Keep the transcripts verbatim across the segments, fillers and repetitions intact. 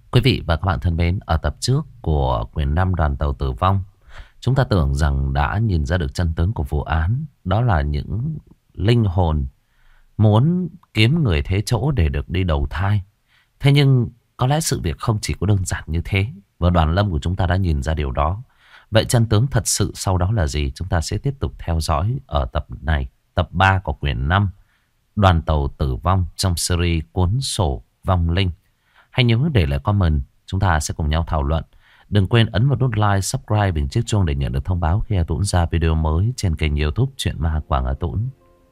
Quý vị và các bạn thân mến, ở tập trước của quyển năm Đoàn tàu tử vong, chúng ta tưởng rằng đã nhìn ra được chân tướng của vụ án. Đó là những linh hồn muốn kiếm người thế chỗ để được đi đầu thai. Thế nhưng có lẽ sự việc không chỉ có đơn giản như thế. Và Đoàn Lâm của chúng ta đã nhìn ra điều đó. Vậy chân tướng thật sự sau đó là gì? Chúng ta sẽ tiếp tục theo dõi ở tập này, tập ba của quyển năm Đoàn tàu tử vong trong series cuốn sổ vong linh. Hãy nhớ để lại comment, chúng ta sẽ cùng nhau thảo luận. Đừng quên ấn vào nút like, subscribe và chiếc chuông để nhận được thông báo khi A Tũng ra video mới trên kênh YouTube Chuyện Ma Quảng A Tũng.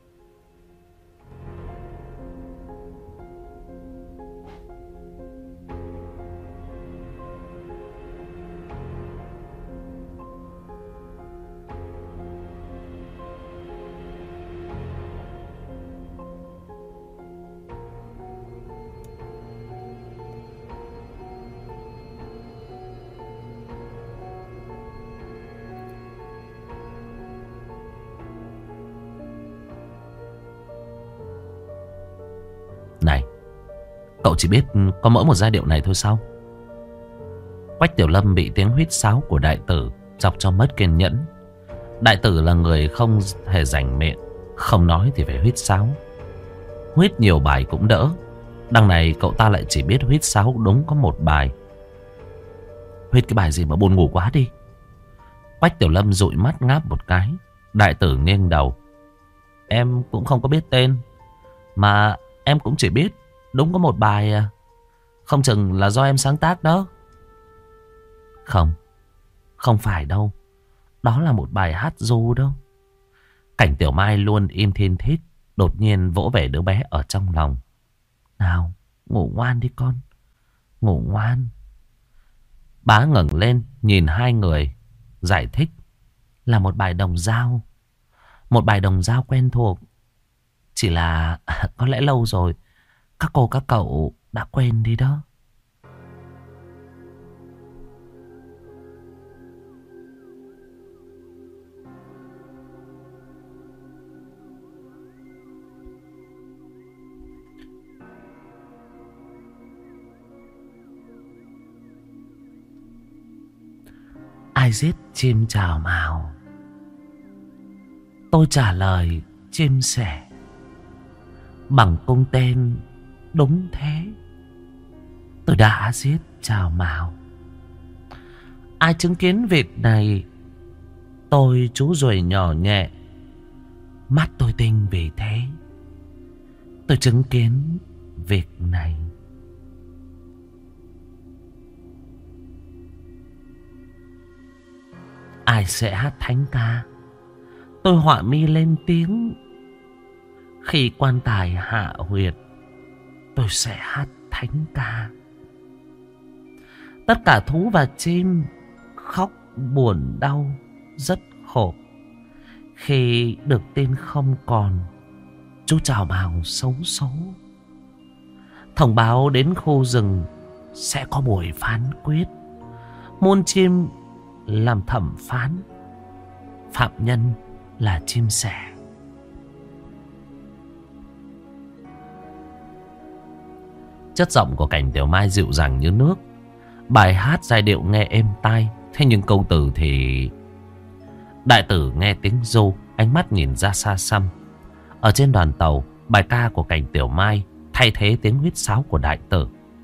Này, cậu chỉ biết có mỗi một giai điệu này thôi sao? Quách Tiểu Lâm bị tiếng huýt sáo của đại tử chọc cho mất kiên nhẫn. Đại tử là người không hề rảnh miệng, không nói thì phải huýt sáo. Huýt nhiều bài cũng đỡ. Đằng này cậu ta lại chỉ biết huýt sáo đúng có một bài. Huýt cái bài gì mà buồn ngủ quá đi. Quách Tiểu Lâm dụi mắt ngáp một cái. Đại tử nghiêng đầu. Em cũng không có biết tên, mà em cũng chỉ biết đúng có một bài à. Không chừng là do em sáng tác đó. Không, không phải đâu. Đó là một bài hát ru đâu. Cảnh Tiểu Mai luôn im thiên thít, đột nhiên vỗ về đứa bé ở trong lòng. Nào, ngủ ngoan đi con, ngủ ngoan. Bá ngẩng lên nhìn hai người, giải thích. Là một bài đồng dao. Một bài đồng dao quen thuộc. Chỉ là có lẽ lâu rồi các cô các cậu đã quên đi đó. Ai giết chim chào mào? Tôi trả lời chim sẻ. Bằng cung tên đúng thế. Tôi đã giết chào mào. Ai chứng kiến việc này? Tôi chú ruồi nhỏ nhẹ. Mắt tôi tinh vì thế. Tôi chứng kiến việc này. Ai sẽ hát thánh ca? Tôi họa mi lên tiếng. Khi quan tài hạ huyệt, tôi sẽ hát thánh ca. Tất cả thú và chim khóc buồn đau rất khổ. Khi được tin không còn chú chào mào xấu số. Thông báo đến khu rừng sẽ có buổi phán quyết. Muôn chim làm thẩm phán. Phạm nhân là chim sẻ. Chất giọng của Cảnh Tiểu Mai dịu dàng như nước. Bài hát giai điệu nghe êm tai. Thế nhưng câu từ thì... Đại tử nghe tiếng ru, ánh mắt nhìn ra xa xăm. Ở trên đoàn tàu, bài ca của Cảnh Tiểu Mai thay thế tiếng huýt sáo của đại tử.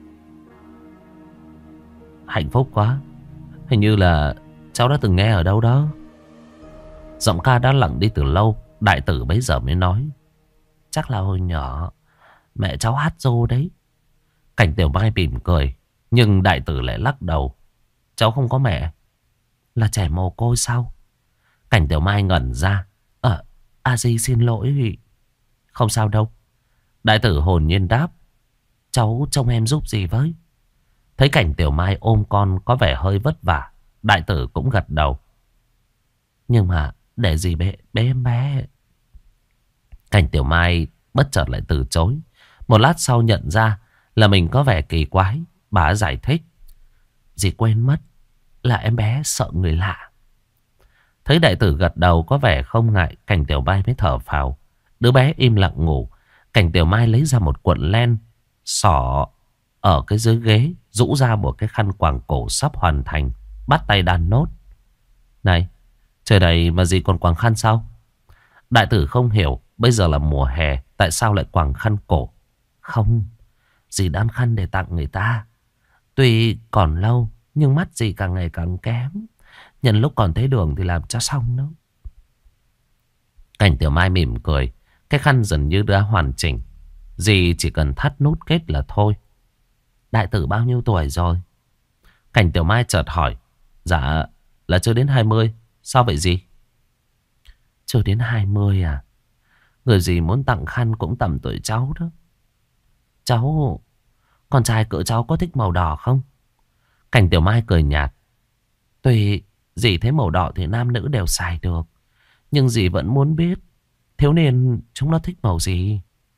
Hạnh phúc quá. Hình như là cháu đã từng nghe ở đâu đó. Giọng ca đã lặng đi từ lâu. Đại tử bấy giờ mới nói. Chắc là hồi nhỏ mẹ cháu hát ru đấy. Cảnh Tiểu Mai mỉm cười. Nhưng đại tử lại lắc đầu. Cháu không có mẹ. Là trẻ mồ côi sao? Cảnh Tiểu Mai ngẩn ra. Ờ, a di xin lỗi vì... Không sao đâu. Đại tử hồn nhiên đáp. Cháu trông em giúp gì với? Thấy Cảnh Tiểu Mai ôm con có vẻ hơi vất vả, đại tử cũng gật đầu. Nhưng mà để gì bé, bé em bé? Cảnh Tiểu Mai bất chợt lại từ chối. Một lát sau nhận ra là mình có vẻ kỳ quái. Bà giải thích. Dì quên mất là em bé sợ người lạ. Thấy đại tử gật đầu có vẻ không ngại, Cảnh Tiểu Mai mới thở phào. Đứa bé im lặng ngủ. Cảnh Tiểu Mai lấy ra một cuộn len, xỏ ở cái dưới ghế, rũ ra một cái khăn quàng cổ sắp hoàn thành, bắt tay đan nốt. Này, trời này mà dì còn quàng khăn sao? Đại tử không hiểu, bây giờ là mùa hè, tại sao lại quàng khăn cổ? Không, dì đan khăn để tặng người ta. Tuy còn lâu, nhưng mắt dì càng ngày càng kém. Nhân lúc còn thấy đường thì làm cho xong đó. Cảnh Tiểu Mai mỉm cười. Cái khăn dần như đã hoàn chỉnh. Dì chỉ cần thắt nút kết là thôi. Đại tử bao nhiêu tuổi rồi? Cảnh Tiểu Mai chợt hỏi. Dạ là chưa đến hai mươi. Sao vậy dì? Chưa đến hai mươi à? Người dì muốn tặng khăn cũng tầm tuổi cháu đó. Cháu... Con trai cỡ cháu có thích màu đỏ không? Cảnh Tiểu Mai cười nhạt. Tuy dì thấy màu đỏ thì nam nữ đều xài được, nhưng dì vẫn muốn biết thiếu niên chúng nó thích màu gì.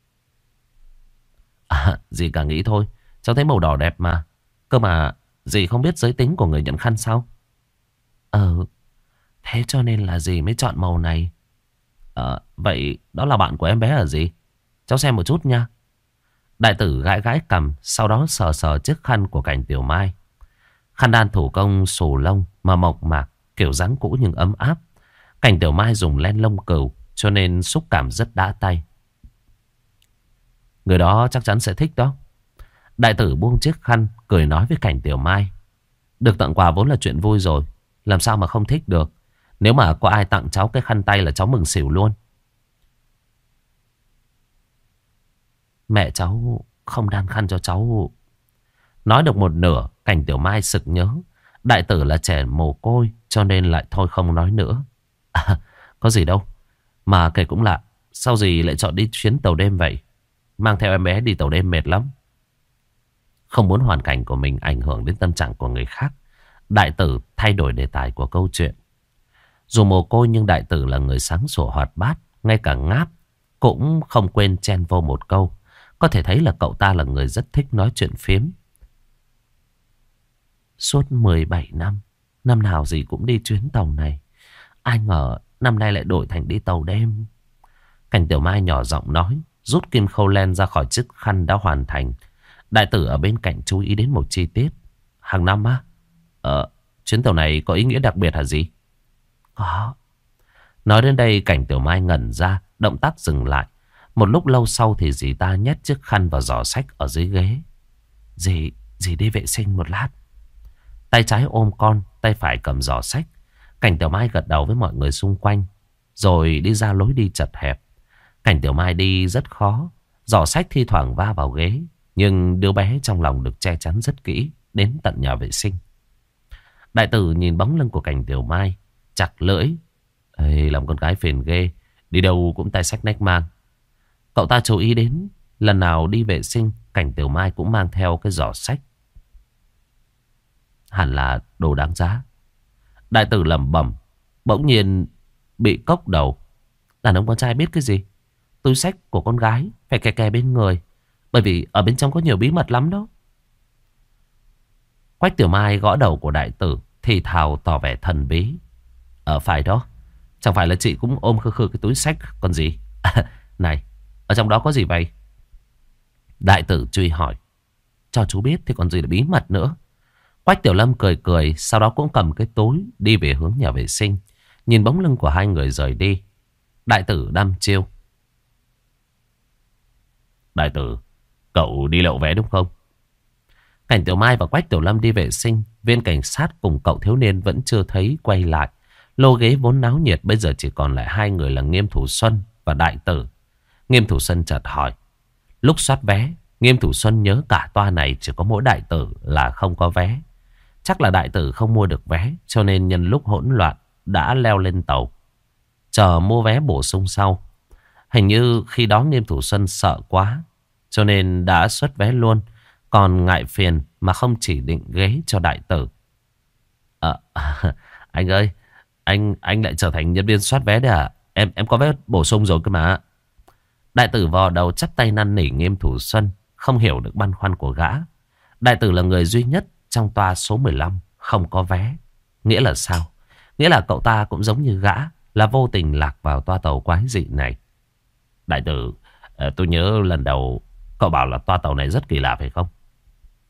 À, dì cả nghĩ thôi. Cháu thấy màu đỏ đẹp mà. Cơ mà dì không biết giới tính của người nhận khăn sao? Ờ, thế cho nên là dì mới chọn màu này. Ờ, vậy đó là bạn của em bé ở gì? Cháu xem một chút nha. Đại tử gãi gãi cằm, sau đó sờ sờ chiếc khăn của Cảnh Tiểu Mai. Khăn đan thủ công xù lông mà mộc mạc, kiểu dáng cũ nhưng ấm áp. Cảnh Tiểu Mai dùng len lông cừu cho nên xúc cảm rất đã tay. Người đó chắc chắn sẽ thích đó. Đại tử buông chiếc khăn, cười nói với Cảnh Tiểu Mai. Được tặng quà vốn là chuyện vui rồi, làm sao mà không thích được. Nếu mà có ai tặng cháu cái khăn tay là cháu mừng xỉu luôn. Mẹ cháu không đan khăn cho cháu. Nói được một nửa, Cảnh Tiểu Mai sực nhớ đại tử là trẻ mồ côi, cho nên lại thôi không nói nữa. À, có gì đâu. Mà kể cũng lạ, sao dì lại chọn đi chuyến tàu đêm vậy? Mang theo em bé đi tàu đêm mệt lắm. Không muốn hoàn cảnh của mình ảnh hưởng đến tâm trạng của người khác, đại tử thay đổi đề tài của câu chuyện. Dù mồ côi nhưng đại tử là người sáng sủa hoạt bát, ngay cả ngáp cũng không quên chen vô một câu. Có thể thấy là cậu ta là người rất thích nói chuyện phiếm. Suốt mười bảy năm, năm nào gì cũng đi chuyến tàu này. Ai ngờ năm nay lại đổi thành đi tàu đêm. Cảnh Tiểu Mai nhỏ giọng nói, rút kim khâu len ra khỏi chiếc khăn đã hoàn thành. Đại tử ở bên cạnh chú ý đến một chi tiết. Hàng năm á? Ờ, chuyến tàu này có ý nghĩa đặc biệt hả gì? Có. Nói đến đây Cảnh Tiểu Mai ngẩn ra, động tác dừng lại. Một lúc lâu sau thì dì ta nhét chiếc khăn vào giỏ sách ở dưới ghế. Dì, dì đi vệ sinh một lát. Tay trái ôm con, tay phải cầm giỏ sách. Cảnh Tiểu Mai gật đầu với mọi người xung quanh, rồi đi ra lối đi chật hẹp. Cảnh Tiểu Mai đi rất khó. Giỏ sách thi thoảng va vào ghế, nhưng đứa bé trong lòng được che chắn rất kỹ, đến tận nhà vệ sinh. Đại tử nhìn bóng lưng của Cảnh Tiểu Mai, chặt lưỡi. Ê, làm con gái phiền ghê, đi đâu cũng tay xách nách mang. Cậu ta chú ý đến lần nào đi vệ sinh, Cảnh Tiểu Mai cũng mang theo cái giỏ sách. Hẳn là đồ đáng giá. Đại tử lẩm bẩm, bỗng nhiên bị cốc đầu. Đàn ông con trai biết cái gì? Túi xách của con gái phải kè kè bên người, bởi vì ở bên trong có nhiều bí mật lắm đó. Quách Tiểu Mai gõ đầu của đại tử, thì thào tỏ vẻ thần bí. Ờ phải đó, chẳng phải là chị cũng ôm khư khư cái túi xách còn gì? À, này, ở trong đó có gì vậy? Đại tử truy hỏi. Cho chú biết thì còn gì là bí mật nữa. Quách Tiểu Lâm cười cười, sau đó cũng cầm cái túi đi về hướng nhà vệ sinh. Nhìn bóng lưng của hai người rời đi, đại tử đăm chiêu. Đại tử, cậu đi lậu vé đúng không? Cảnh Tiểu Mai và Quách Tiểu Lâm đi vệ sinh. Viên cảnh sát cùng cậu thiếu niên vẫn chưa thấy quay lại. Lô ghế vốn náo nhiệt bây giờ chỉ còn lại hai người là Nghiêm Thủ Xuân và đại tử. Nghiêm Thủ Xuân chợt hỏi. Lúc soát vé, Nghiêm Thủ Xuân nhớ cả toa này chỉ có mỗi đại tử là không có vé. Chắc là đại tử không mua được vé, cho nên nhân lúc hỗn loạn đã leo lên tàu, chờ mua vé bổ sung sau. Hình như khi đó Nghiêm Thủ Xuân sợ quá, cho nên đã xuất vé luôn, còn ngại phiền mà không chỉ định ghế cho đại tử. À, anh ơi, anh anh lại trở thành nhân viên soát vé đấy à? Em em có vé bổ sung rồi cơ mà. Đại tử vò đầu chắp tay năn nỉ Nghiêm Thủ Xuân, không hiểu được băn khoăn của gã. Đại tử là người duy nhất trong toa số mười lăm không có vé. Nghĩa là sao? Nghĩa là cậu ta cũng giống như gã, là vô tình lạc vào toa tàu quái dị này. Đại tử, tôi nhớ lần đầu cậu bảo là toa tàu này rất kỳ lạ phải không?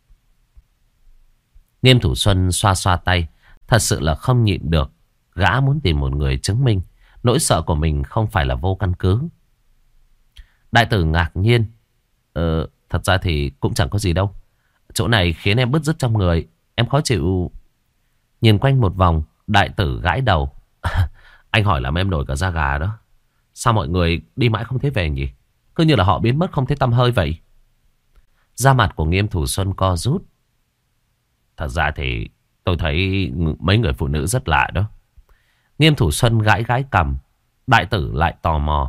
Nghiêm Thủ Xuân xoa xoa tay. Thật sự là không nhịn được. Gã muốn tìm một người chứng minh nỗi sợ của mình không phải là vô căn cứ. Đại tử ngạc nhiên. Ờ, thật ra thì cũng chẳng có gì đâu. Chỗ này khiến em bứt rứt trong người. Em khó chịu. Nhìn quanh một vòng, đại tử gãi đầu. Anh hỏi làm em nổi cả da gà đó. Sao mọi người đi mãi không thấy về nhỉ? Cứ như là họ biến mất không thấy tăm hơi vậy. Da mặt của Nghiêm Thủ Xuân co rút. Thật ra thì tôi thấy mấy người phụ nữ rất lạ đó. Nghiêm Thủ Xuân gãi gãi cằm. Đại tử lại tò mò.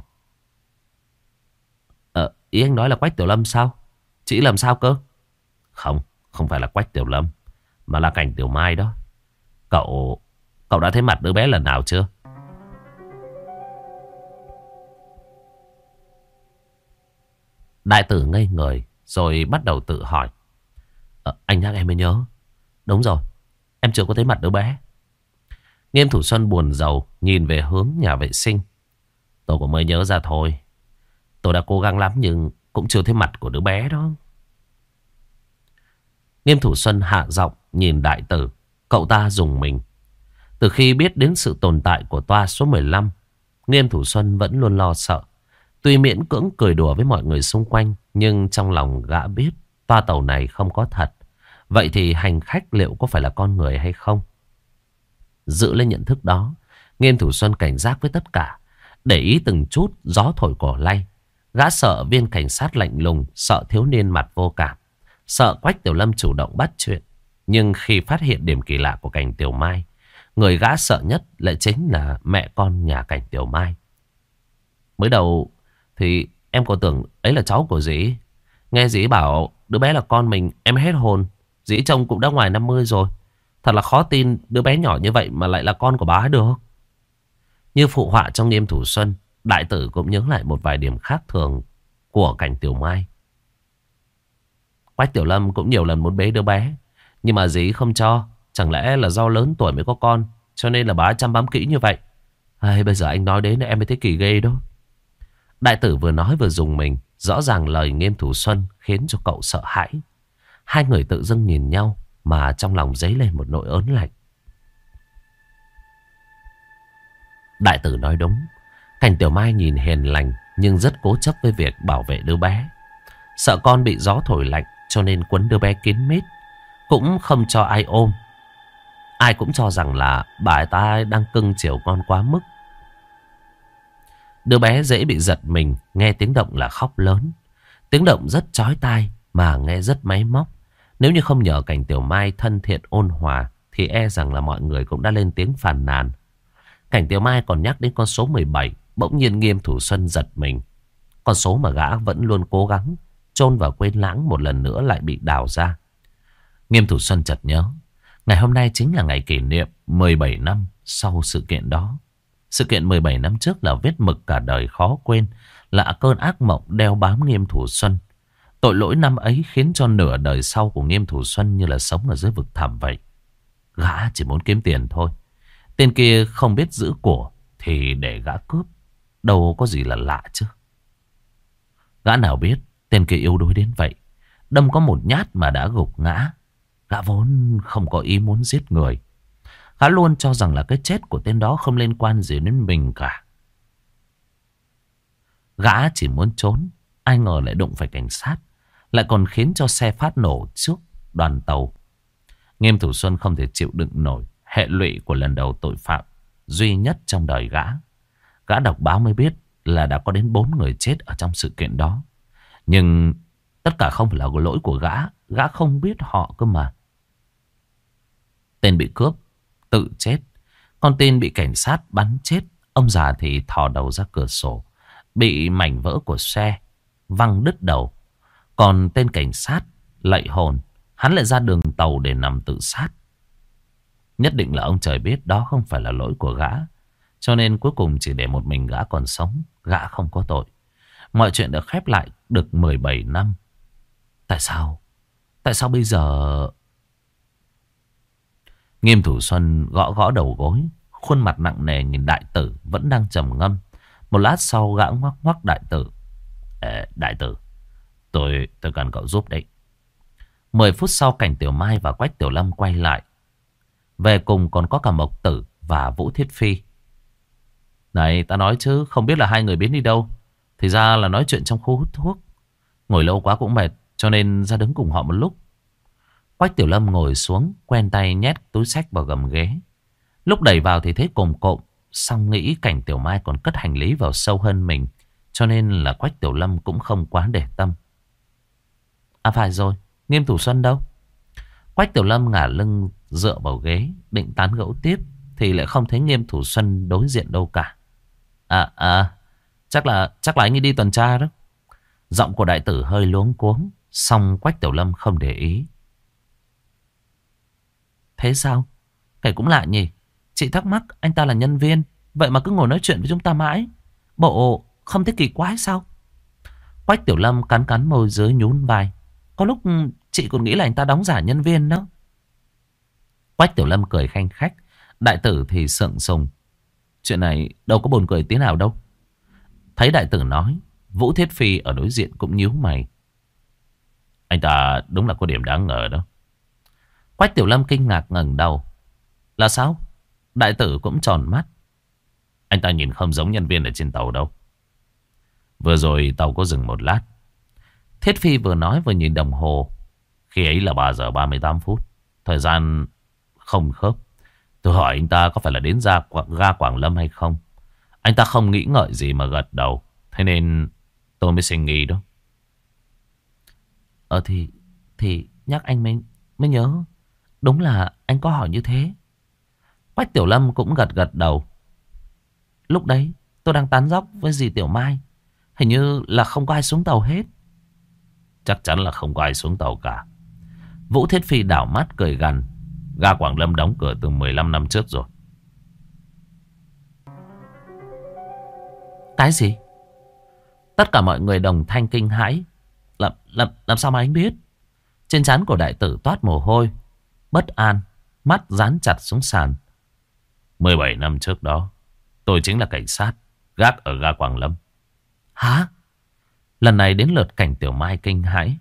Ờ, ý anh nói là Quách Tiểu Lâm sao? Chị làm sao cơ? Không, không phải là Quách Tiểu Lâm, mà là Cảnh Tiểu Mai đó. Cậu, cậu đã thấy mặt đứa bé lần nào chưa? Đại tử ngây người rồi bắt đầu tự hỏi. Ờ, anh nhắc em mới nhớ. Đúng rồi, em chưa có thấy mặt đứa bé. Nghiêm Thủ Xuân buồn rầu nhìn về hướng nhà vệ sinh. Tôi cũng mới nhớ ra thôi. Tôi đã cố gắng lắm nhưng cũng chưa thấy mặt của đứa bé đó. Nghiêm Thủ Xuân hạ giọng nhìn đại tử. Cậu ta rùng mình. Từ khi biết đến sự tồn tại của toa số mười lăm, Nghiêm Thủ Xuân vẫn luôn lo sợ. Tuy miễn cưỡng cười đùa với mọi người xung quanh, nhưng trong lòng gã biết toa tàu này không có thật. Vậy thì hành khách liệu có phải là con người hay không? Giữ lên nhận thức đó, Nghiêm Thủ Xuân cảnh giác với tất cả, để ý từng chút gió thổi cỏ lay. Gã sợ viên cảnh sát lạnh lùng, sợ thiếu niên mặt vô cảm, sợ Quách Tiểu Lâm chủ động bắt chuyện. Nhưng khi phát hiện điểm kỳ lạ của Cảnh Tiểu Mai, người gã sợ nhất lại chính là mẹ con nhà Cảnh Tiểu Mai. Mới đầu thì em còn tưởng ấy là cháu của dĩ. Nghe dĩ bảo đứa bé là con mình, em hết hồn. Dĩ chồng cũng đã ngoài năm mươi rồi. Thật là khó tin đứa bé nhỏ như vậy mà lại là con của bà ấy được. Như phụ họa trong Nghiêm Thủ Xuân, đại tử cũng nhớ lại một vài điểm khác thường của Cảnh Tiểu Mai. Quách Tiểu Lâm cũng nhiều lần muốn bế đứa bé, nhưng mà dĩ không cho. Chẳng lẽ là do lớn tuổi mới có con, cho nên là bà chăm bám kỹ như vậy. Ai, bây giờ anh nói đến em mới thấy kỳ ghê đó. Đại tử vừa nói vừa dùng mình. Rõ ràng lời Nghiêm Thủ Xuân khiến cho cậu sợ hãi. Hai người tự dưng nhìn nhau mà trong lòng dấy lên một nỗi ớn lạnh. Đại tử nói đúng. Cảnh Tiểu Mai nhìn hiền lành, nhưng rất cố chấp với việc bảo vệ đứa bé. Sợ con bị gió thổi lạnh cho nên quấn đứa bé kín mít, cũng không cho ai ôm. Ai cũng cho rằng là bà ta đang cưng chiều con quá mức. Đứa bé dễ bị giật mình, nghe tiếng động là khóc lớn. Tiếng động rất chói tai mà nghe rất máy móc. Nếu như không nhờ Cảnh Tiểu Mai thân thiện ôn hòa thì e rằng là mọi người cũng đã lên tiếng phàn nàn. Cảnh Tiểu Mai còn nhắc đến con số mười bảy. Bỗng nhiên Nghiêm Thủ Xuân giật mình. Con số mà gã vẫn luôn cố gắng chôn vào quên lãng một lần nữa lại bị đào ra. Nghiêm Thủ Xuân chợt nhớ, ngày hôm nay chính là ngày kỷ niệm mười bảy năm sau sự kiện đó. Sự kiện mười bảy năm trước là vết mực cả đời khó quên, là cơn ác mộng đeo bám Nghiêm Thủ Xuân. Tội lỗi năm ấy khiến cho nửa đời sau của Nghiêm Thủ Xuân như là sống ở dưới vực thẳm vậy. Gã chỉ muốn kiếm tiền thôi. Tên kia không biết giữ của thì để gã cướp, đâu có gì là lạ chứ. Gã nào biết tên kia yếu đuối đến vậy, đâm có một nhát mà đã gục ngã. Gã vốn không có ý muốn giết người. Gã luôn cho rằng là cái chết của tên đó không liên quan gì đến mình cả. Gã chỉ muốn trốn, ai ngờ lại đụng phải cảnh sát, lại còn khiến cho xe phát nổ trước đoàn tàu. Nghiêm Thủ Xuân không thể chịu đựng nổi hệ lụy của lần đầu tội phạm duy nhất trong đời gã. Gã đọc báo mới biết là đã có đến bốn người chết ở trong sự kiện đó. Nhưng tất cả không phải là lỗi của gã. Gã không biết họ cơ mà. Tên bị cướp tự chết, con tên bị cảnh sát bắn chết. Ông già thì thò đầu ra cửa sổ, bị mảnh vỡ của xe văng đứt đầu. Còn tên cảnh sát lạy hồn, hắn lại ra đường tàu để nằm tự sát. Nhất định là ông trời biết đó không phải là lỗi của gã, cho nên cuối cùng chỉ để một mình gã còn sống. Gã không có tội. Mọi chuyện được khép lại được mười bảy năm. Tại sao? Tại sao bây giờ? Nghiêm Thủ Xuân gõ gõ đầu gối, khuôn mặt nặng nề nhìn đại tử vẫn đang trầm ngâm. Một lát sau gã ngoắc ngoắc đại tử. Ê, đại tử, tôi tôi cần cậu giúp đấy. Mười phút sau Cảnh Tiểu Mai và Quách Tiểu Lâm quay lại. Về cùng còn có cả Mộc Tử và Vũ Thiết Phi. Này ta nói chứ, không biết là hai người biến đi đâu. Thì ra là nói chuyện trong khu hút thuốc. Ngồi lâu quá cũng mệt, cho nên ra đứng cùng họ một lúc. Quách Tiểu Lâm ngồi xuống, quen tay nhét túi xách vào gầm ghế. Lúc đẩy vào thì thấy cồm cộm, xong nghĩ Cảnh Tiểu Mai còn cất hành lý vào sâu hơn mình, cho nên là Quách Tiểu Lâm cũng không quá để tâm. À phải rồi, Nghiêm Thủ Xuân đâu? Quách Tiểu Lâm ngả lưng dựa vào ghế, định tán gẫu tiếp, thì lại không thấy Nghiêm Thủ Xuân đối diện đâu cả. À à, chắc là chắc là anh ấy đi tuần tra đó. Giọng của đại tử hơi luống cuống, xong Quách Tiểu Lâm không để ý. Thế sao? Kể cũng lạ nhỉ. Chị thắc mắc anh ta là nhân viên, vậy mà cứ ngồi nói chuyện với chúng ta mãi. Bộ không thấy kỳ quái sao? Quách Tiểu Lâm cắn cắn môi dưới nhún vai. Có lúc chị còn nghĩ là anh ta đóng giả nhân viên đó. Quách Tiểu Lâm cười khanh khách. Đại tử thì sượng sùng. Chuyện này đâu có buồn cười tí nào đâu. Thấy đại tử nói, Vũ Thiết Phi ở đối diện cũng nhíu mày. Anh ta đúng là có điểm đáng ngờ đó. Quách Tiểu Lâm kinh ngạc ngẩng đầu. Là sao? Đại tử cũng tròn mắt. Anh ta nhìn không giống nhân viên ở trên tàu đâu. Vừa rồi tàu có dừng một lát. Thiết Phi vừa nói vừa nhìn đồng hồ. Khi ấy là ba giờ ba mươi tám phút. Thời gian không khớp. Tôi hỏi anh ta có phải là đến ra ga Quảng Lâm hay không. Anh ta không nghĩ ngợi gì mà gật đầu. Thế nên tôi mới sinh nghi đó. Ờ thì Thì nhắc anh mới, mới nhớ. Đúng là anh có hỏi như thế. Quách Tiểu Lâm cũng gật gật đầu. Lúc đấy tôi đang tán dóc với dì Tiểu Mai. Hình như là không có ai xuống tàu hết. Chắc chắn là không có ai xuống tàu cả. Vũ Thiết Phi đảo mắt cười gằn. Ga Quảng Lâm đóng cửa từ mười lăm năm trước rồi. Cái gì? Tất cả mọi người đồng thanh kinh hãi. Làm, làm, làm sao mà anh biết? Trên trán của đại tử toát mồ hôi. Bất an, mắt dán chặt xuống sàn. mười bảy năm trước đó, tôi chính là cảnh sát gác ở ga Quảng Lâm. Hả? Lần này đến lượt Cảnh Tiểu Mai kinh hãi.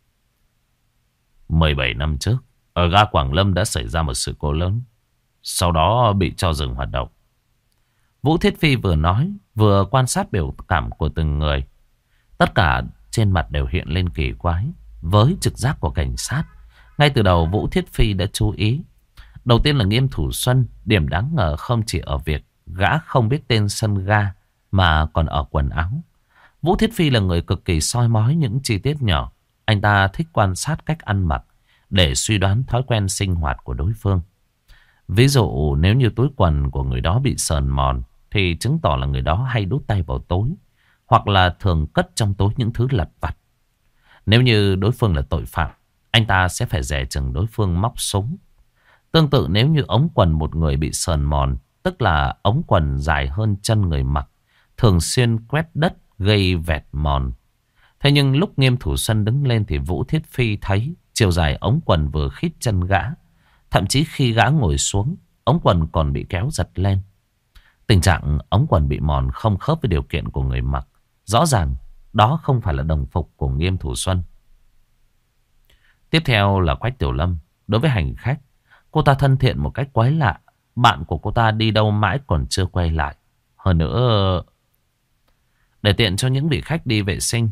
mười bảy năm trước, ở ga Quảng Lâm đã xảy ra một sự cố lớn. Sau đó bị cho dừng hoạt động. Vũ Thiết Phi vừa nói, vừa quan sát biểu cảm của từng người. Tất cả trên mặt đều hiện lên kỳ quái. Với trực giác của cảnh sát, ngay từ đầu Vũ Thiết Phi đã chú ý. Đầu tiên là Nghiêm Thủ Xuân. Điểm đáng ngờ không chỉ ở việc gã không biết tên sân ga, mà còn ở quần áo. Vũ Thiết Phi là người cực kỳ soi mói những chi tiết nhỏ. Anh ta thích quan sát cách ăn mặc để suy đoán thói quen sinh hoạt của đối phương. Ví dụ nếu như túi quần của người đó bị sờn mòn thì chứng tỏ là người đó hay đút tay vào túi, hoặc là thường cất trong túi những thứ lặt vặt. Nếu như đối phương là tội phạm, anh ta sẽ phải dè chừng đối phương móc súng. Tương tự nếu như ống quần một người bị sờn mòn, tức là ống quần dài hơn chân người mặc, thường xuyên quét đất gây vẹt mòn. Thế nhưng lúc Nghiêm Thủ Xuân đứng lên thì Vũ Thiết Phi thấy chiều dài ống quần vừa khít chân gã. Thậm chí khi gã ngồi xuống, ống quần còn bị kéo giật lên. Tình trạng ống quần bị mòn không khớp với điều kiện của người mặc. Rõ ràng đó không phải là đồng phục của Nghiêm Thủ Xuân. Tiếp theo là Quách Tiểu Lâm. Đối với hành khách, cô ta thân thiện một cách quái lạ. Bạn của cô ta đi đâu mãi còn chưa quay lại. Hơn nữa, để tiện cho những vị khách đi vệ sinh.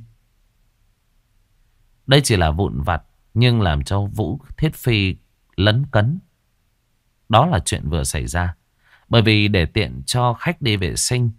Đây chỉ là vụn vặt, nhưng làm cho Vũ Thiết Phi lấn cấn. Đó là chuyện vừa xảy ra. Bởi vì để tiện cho khách đi vệ sinh,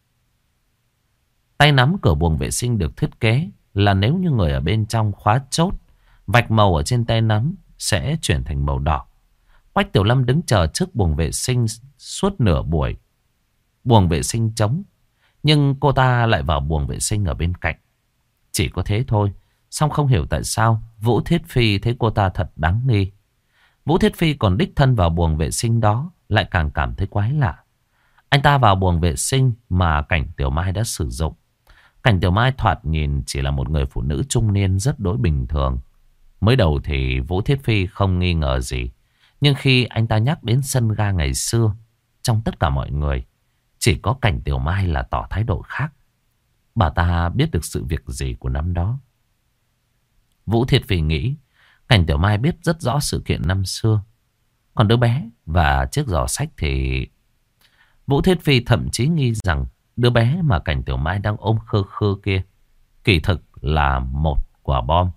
tay nắm cửa buồng vệ sinh được thiết kế là nếu như người ở bên trong khóa chốt, vạch màu ở trên tay nắm sẽ chuyển thành màu đỏ. Quách Tiểu Lâm đứng chờ trước buồng vệ sinh suốt nửa buổi. Buồng vệ sinh trống, nhưng cô ta lại vào buồng vệ sinh ở bên cạnh. Chỉ có thế thôi. Song không hiểu tại sao Vũ Thiết Phi thấy cô ta thật đáng nghi. Vũ Thiết Phi còn đích thân vào buồng vệ sinh đó, lại càng cảm thấy quái lạ. Anh ta vào buồng vệ sinh mà Cảnh Tiểu Mai đã sử dụng. Cảnh Tiểu Mai thoạt nhìn chỉ là một người phụ nữ trung niên rất đối bình thường. Mới đầu thì Vũ Thiết Phi không nghi ngờ gì. Nhưng khi anh ta nhắc đến sân ga ngày xưa, trong tất cả mọi người, chỉ có Cảnh Tiểu Mai là tỏ thái độ khác. Bà ta biết được sự việc gì của năm đó. Vũ Thiết Phi nghĩ, Cảnh Tiểu Mai biết rất rõ sự kiện năm xưa. Còn đứa bé và chiếc giỏ sách thì Vũ Thiết Phi thậm chí nghi rằng đứa bé mà Cảnh Tiểu Mai đang ôm khơ khơ kia kỳ thực là một quả bom.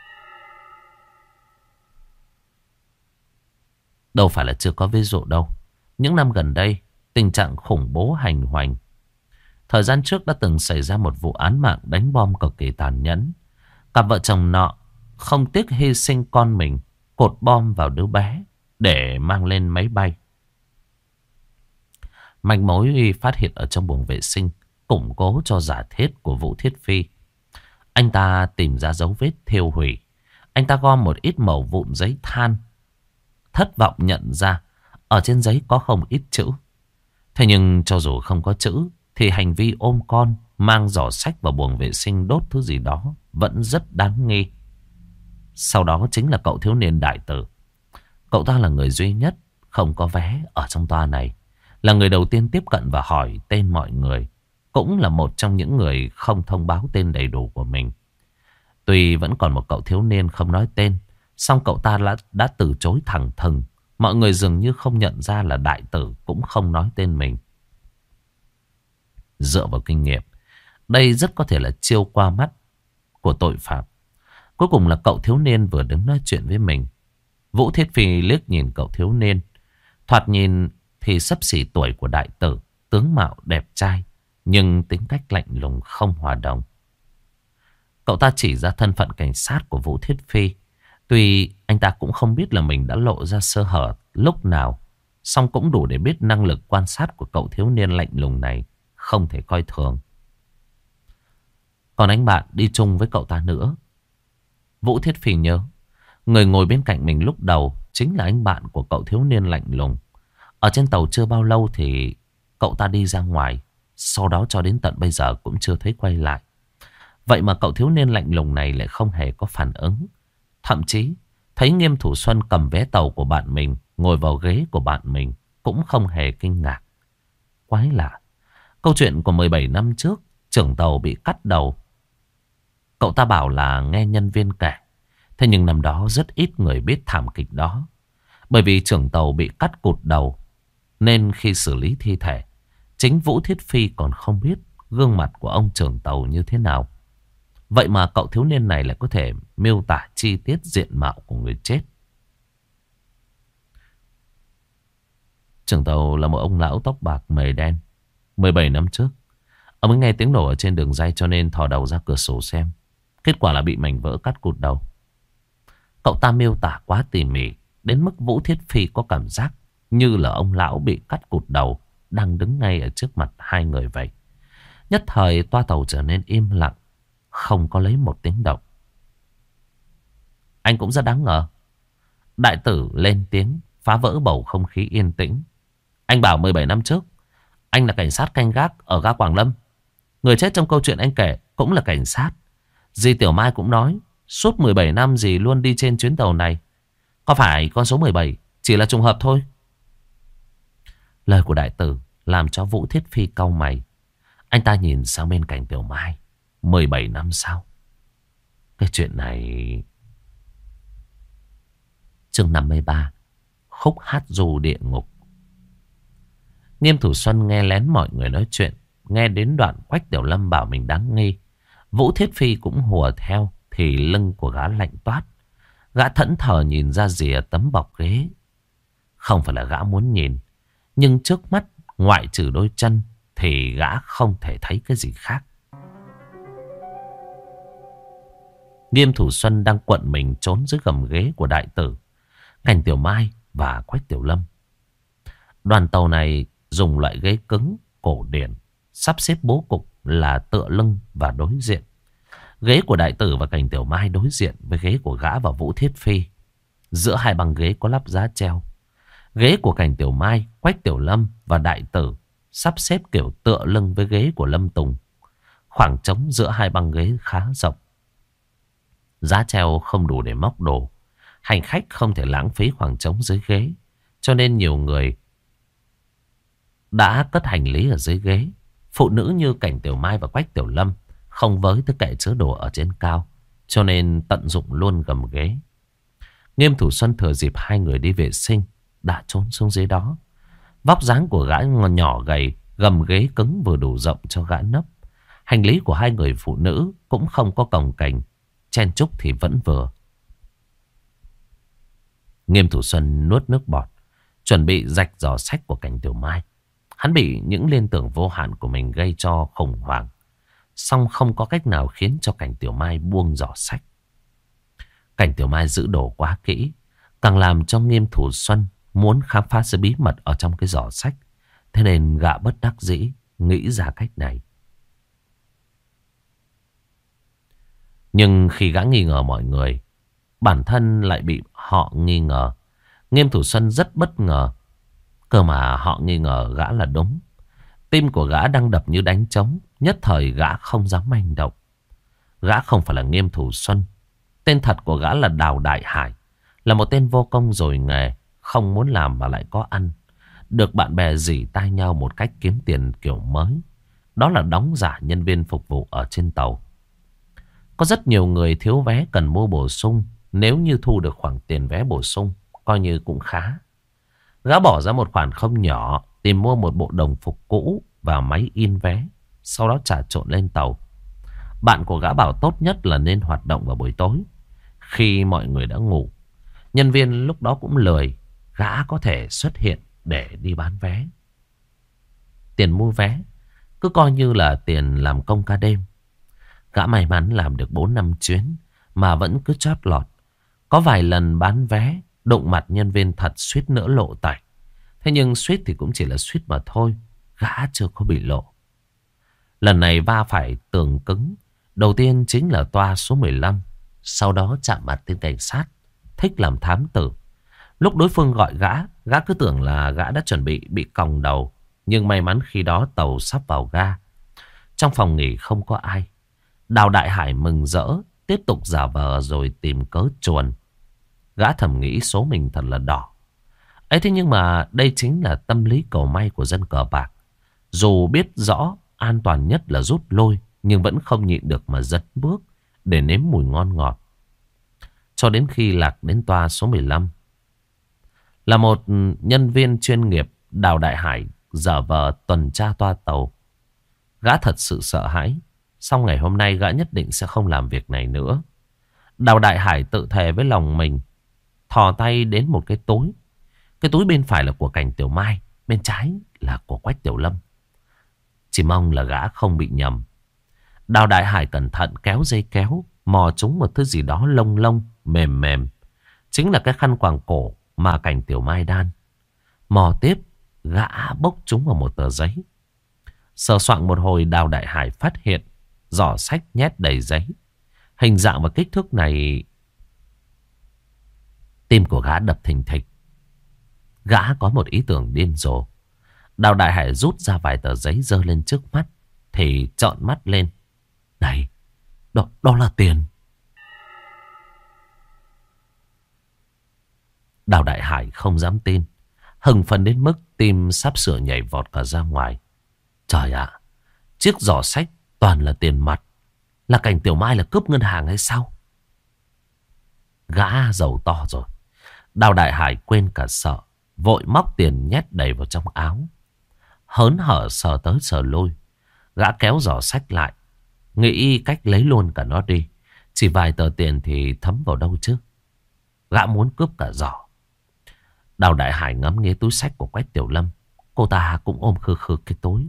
Đâu phải là chưa có ví dụ đâu. Những năm gần đây, tình trạng khủng bố hành hoành. Thời gian trước đã từng xảy ra một vụ án mạng đánh bom cực kỳ tàn nhẫn. Cặp vợ chồng nọ không tiếc hy sinh con mình, cột bom vào đứa bé để mang lên máy bay. Manh mối phát hiện ở trong buồng vệ sinh củng cố cho giả thiết của Vũ Thiết Phi. Anh ta tìm ra dấu vết thiêu hủy. Anh ta gom một ít mẩu vụn giấy than. Thất vọng nhận ra ở trên giấy có không ít chữ. Thế nhưng cho dù không có chữ thì hành vi ôm con, mang giỏ sách vào buồng vệ sinh đốt thứ gì đó vẫn rất đáng nghi. Sau đó chính là cậu thiếu niên Đại Tử. Cậu ta là người duy nhất không có vé ở trong toa này, là người đầu tiên tiếp cận và hỏi tên mọi người, cũng là một trong những người không thông báo tên đầy đủ của mình. Tuy vẫn còn một cậu thiếu niên không nói tên, song cậu ta đã, đã từ chối thẳng thừng. Mọi người dường như không nhận ra là Đại Tử cũng không nói tên mình. Dựa vào kinh nghiệm, đây rất có thể là chiêu qua mắt của tội phạm. Cuối cùng là cậu thiếu niên vừa đứng nói chuyện với mình. Vũ Thiết Phi liếc nhìn cậu thiếu niên. Thoạt nhìn thì xấp xỉ tuổi của Đại Tử, tướng mạo đẹp trai, nhưng tính cách lạnh lùng không hòa đồng. Cậu ta chỉ ra thân phận cảnh sát của Vũ Thiết Phi. Tuy anh ta cũng không biết là mình đã lộ ra sơ hở lúc nào, song cũng đủ để biết năng lực quan sát của cậu thiếu niên lạnh lùng này không thể coi thường. Còn anh bạn đi chung với cậu ta nữa. Vũ Thiết Phi nhớ, người ngồi bên cạnh mình lúc đầu chính là anh bạn của cậu thiếu niên lạnh lùng. Ở trên tàu chưa bao lâu thì cậu ta đi ra ngoài, sau đó cho đến tận bây giờ cũng chưa thấy quay lại. Vậy mà cậu thiếu niên lạnh lùng này lại không hề có phản ứng. Thậm chí thấy Nghiêm Thủ Xuân cầm vé tàu của bạn mình, ngồi vào ghế của bạn mình, cũng không hề kinh ngạc. Quái lạ, câu chuyện của mười bảy năm trước, trưởng tàu bị cắt đầu. Cậu ta bảo là nghe nhân viên kể. Thế nhưng năm đó rất ít người biết thảm kịch đó. Bởi vì trưởng tàu bị cắt cụt đầu, nên khi xử lý thi thể, chính Vũ Thiết Phi còn không biết gương mặt của ông trưởng tàu như thế nào. Vậy mà cậu thiếu niên này lại có thể miêu tả chi tiết diện mạo của người chết. Trưởng tàu là một ông lão tóc bạc mày đen. mười bảy năm trước, ông ấy nghe tiếng nổ ở trên đường ray cho nên thò đầu ra cửa sổ xem. Kết quả là bị mảnh vỡ cắt cụt đầu. Cậu ta miêu tả quá tỉ mỉ, đến mức Vũ Thiết Phi có cảm giác như là ông lão bị cắt cụt đầu đang đứng ngay ở trước mặt hai người vậy. Nhất thời toa tàu trở nên im lặng, không có lấy một tiếng động. Anh cũng rất đáng ngờ. Đại Tử lên tiếng phá vỡ bầu không khí yên tĩnh. Anh bảo mười bảy năm trước anh là cảnh sát canh gác ở ga Quảng Lâm. Người chết trong câu chuyện anh kể cũng là cảnh sát. Dì Tiểu Mai cũng nói suốt mười bảy năm dì luôn đi trên chuyến tàu này. Có phải con số mười bảy chỉ là trùng hợp thôi? Lời của Đại Tử làm cho Vũ Thiết Phi cau mày. Anh ta nhìn sang bên cạnh Tiểu Mai. mười bảy năm sau, cái chuyện này... Chương năm mươi ba, khúc hát ru địa ngục. Nghiêm Thủ Xuân nghe lén mọi người nói chuyện. Nghe đến đoạn Quách Tiểu Lâm bảo mình đáng nghi, Vũ Thiết Phi cũng hùa theo. Thì lưng của gã lạnh toát. Gã thẫn thờ nhìn ra rìa tấm bọc ghế. Không phải là gã muốn nhìn, nhưng trước mắt ngoại trừ đôi chân thì gã không thể thấy cái gì khác. Nghiêm Thủ Xuân đang quận mình trốn dưới gầm ghế của Đại Tử, Cảnh Tiểu Mai và Quách Tiểu Lâm. Đoàn tàu này dùng loại ghế cứng cổ điển, sắp xếp bố cục là tựa lưng và đối diện. Ghế của Đại Tử và Cảnh Tiểu Mai đối diện với ghế của gã và Vũ Thiết Phi. Giữa hai băng ghế có lắp giá treo. Ghế của Cảnh Tiểu Mai, Quách Tiểu Lâm và Đại Tử sắp xếp kiểu tựa lưng với ghế của Lâm Tùng. Khoảng trống giữa hai băng ghế khá rộng. Giá treo không đủ để móc đồ. Hành khách không thể lãng phí khoảng trống dưới ghế, cho nên nhiều người đã cất hành lý ở dưới ghế. Phụ nữ như Cảnh Tiểu Mai và Quách Tiểu Lâm không với tới kệ chứa đồ ở trên cao, cho nên tận dụng luôn gầm ghế. Nghiêm Thủ Xuân thừa dịp hai người đi vệ sinh đã trốn xuống dưới đó. Vóc dáng của gã nhỏ gầy, gầm ghế cứng vừa đủ rộng cho gã nấp. Hành lý của hai người phụ nữ cũng không có cồng kềnh, chen chúc thì vẫn vừa. Nghiêm Thủ Xuân nuốt nước bọt, chuẩn bị rạch giỏ sách của Cảnh Tiểu Mai. Hắn bị những liên tưởng vô hạn của mình gây cho khủng hoảng, song không có cách nào khiến cho Cảnh Tiểu Mai buông giỏ sách. Cảnh Tiểu Mai giữ đồ quá kỹ, càng làm cho Nghiêm Thủ Xuân muốn khám phá sự bí mật ở trong cái giỏ sách. Thế nên gã bất đắc dĩ nghĩ ra cách này. Nhưng khi gã nghi ngờ mọi người, bản thân lại bị họ nghi ngờ. Nghiêm Thủ Xuân rất bất ngờ. Cơ mà họ nghi ngờ gã là đúng. Tim của gã đang đập như đánh trống. Nhất thời gã không dám manh động. Gã không phải là Nghiêm Thủ Xuân. Tên thật của gã là Đào Đại Hải. Là một tên vô công rồi nghề, không muốn làm mà lại có ăn. Được bạn bè rỉ tai nhau một cách kiếm tiền kiểu mới. Đó là đóng giả nhân viên phục vụ ở trên tàu. Có rất nhiều người thiếu vé cần mua bổ sung. Nếu như thu được khoản tiền vé bổ sung, coi như cũng khá. Gã bỏ ra một khoản không nhỏ, tìm mua một bộ đồng phục cũ và máy in vé, sau đó trà trộn lên tàu. Bạn của gã bảo tốt nhất là nên hoạt động vào buổi tối, khi mọi người đã ngủ. Nhân viên lúc đó cũng lười, gã có thể xuất hiện để đi bán vé. Tiền mua vé cứ coi như là tiền làm công ca đêm. Gã may mắn làm được bốn năm chuyến mà vẫn cứ chót lọt. Có vài lần bán vé đụng mặt nhân viên thật suýt nữa lộ tẩy. Thế nhưng suýt thì cũng chỉ là suýt mà thôi. Gã chưa có bị lộ. Lần này va phải tường cứng. Đầu tiên chính là toa số mười lăm. Sau đó chạm mặt tên cảnh sát thích làm thám tử. Lúc đối phương gọi gã, gã cứ tưởng là gã đã chuẩn bị bị còng đầu. Nhưng may mắn khi đó tàu sắp vào ga. Trong phòng nghỉ không có ai. Đào Đại Hải mừng rỡ, tiếp tục giả vờ rồi tìm cớ chuồn. Gã thầm nghĩ số mình thật là đỏ. Ấy thế nhưng mà đây chính là tâm lý cầu may của dân cờ bạc. Dù biết rõ an toàn nhất là rút lôi, nhưng vẫn không nhịn được mà dấn bước để nếm mùi ngon ngọt. Cho đến khi lạc đến toa số mười lăm. Là một nhân viên chuyên nghiệp, Đào Đại Hải giả vờ tuần tra toa tàu. Gã thật sự sợ hãi. Sau ngày hôm nay gã nhất định sẽ không làm việc này nữa. Đào Đại Hải tự thề với lòng mình. Thò tay đến một cái túi. Cái túi bên phải là của Cảnh Tiểu Mai, bên trái là của Quách Tiểu Lâm. Chỉ mong là gã không bị nhầm. Đào Đại Hải cẩn thận kéo dây kéo, mò trúng một thứ gì đó lông lông, mềm mềm. Chính là cái khăn quàng cổ mà Cảnh Tiểu Mai đan. Mò tiếp, gã bốc trúng vào một tờ giấy. Sờ soạng một hồi, Đào Đại Hải phát hiện giỏ sách nhét đầy giấy. Hình dạng và kích thước này, tim của gã đập thình thịch. Gã có một ý tưởng điên rồ. Đào Đại Hải rút ra vài tờ giấy giơ lên trước mắt, thì trợn mắt lên. Này, đó, đó là tiền. Đào Đại Hải không dám tin. Hưng phấn đến mức tim sắp sửa nhảy vọt cả ra ngoài. Trời ạ, chiếc giỏ sách toàn là tiền mặt. Là Cảnh Tiểu Mai là cướp ngân hàng hay sao? Gã giàu to rồi. Đào Đại Hải quên cả sợ, vội móc tiền nhét đầy vào trong áo. Hớn hở sờ tới sờ lui. Gã kéo giỏ sách lại, nghĩ cách lấy luôn cả nó đi. Chỉ vài tờ tiền thì thấm vào đâu chứ. Gã muốn cướp cả giỏ. Đào Đại Hải ngắm nghía túi sách của Quách Tiểu Lâm. Cô ta cũng ôm khư khư cái túi.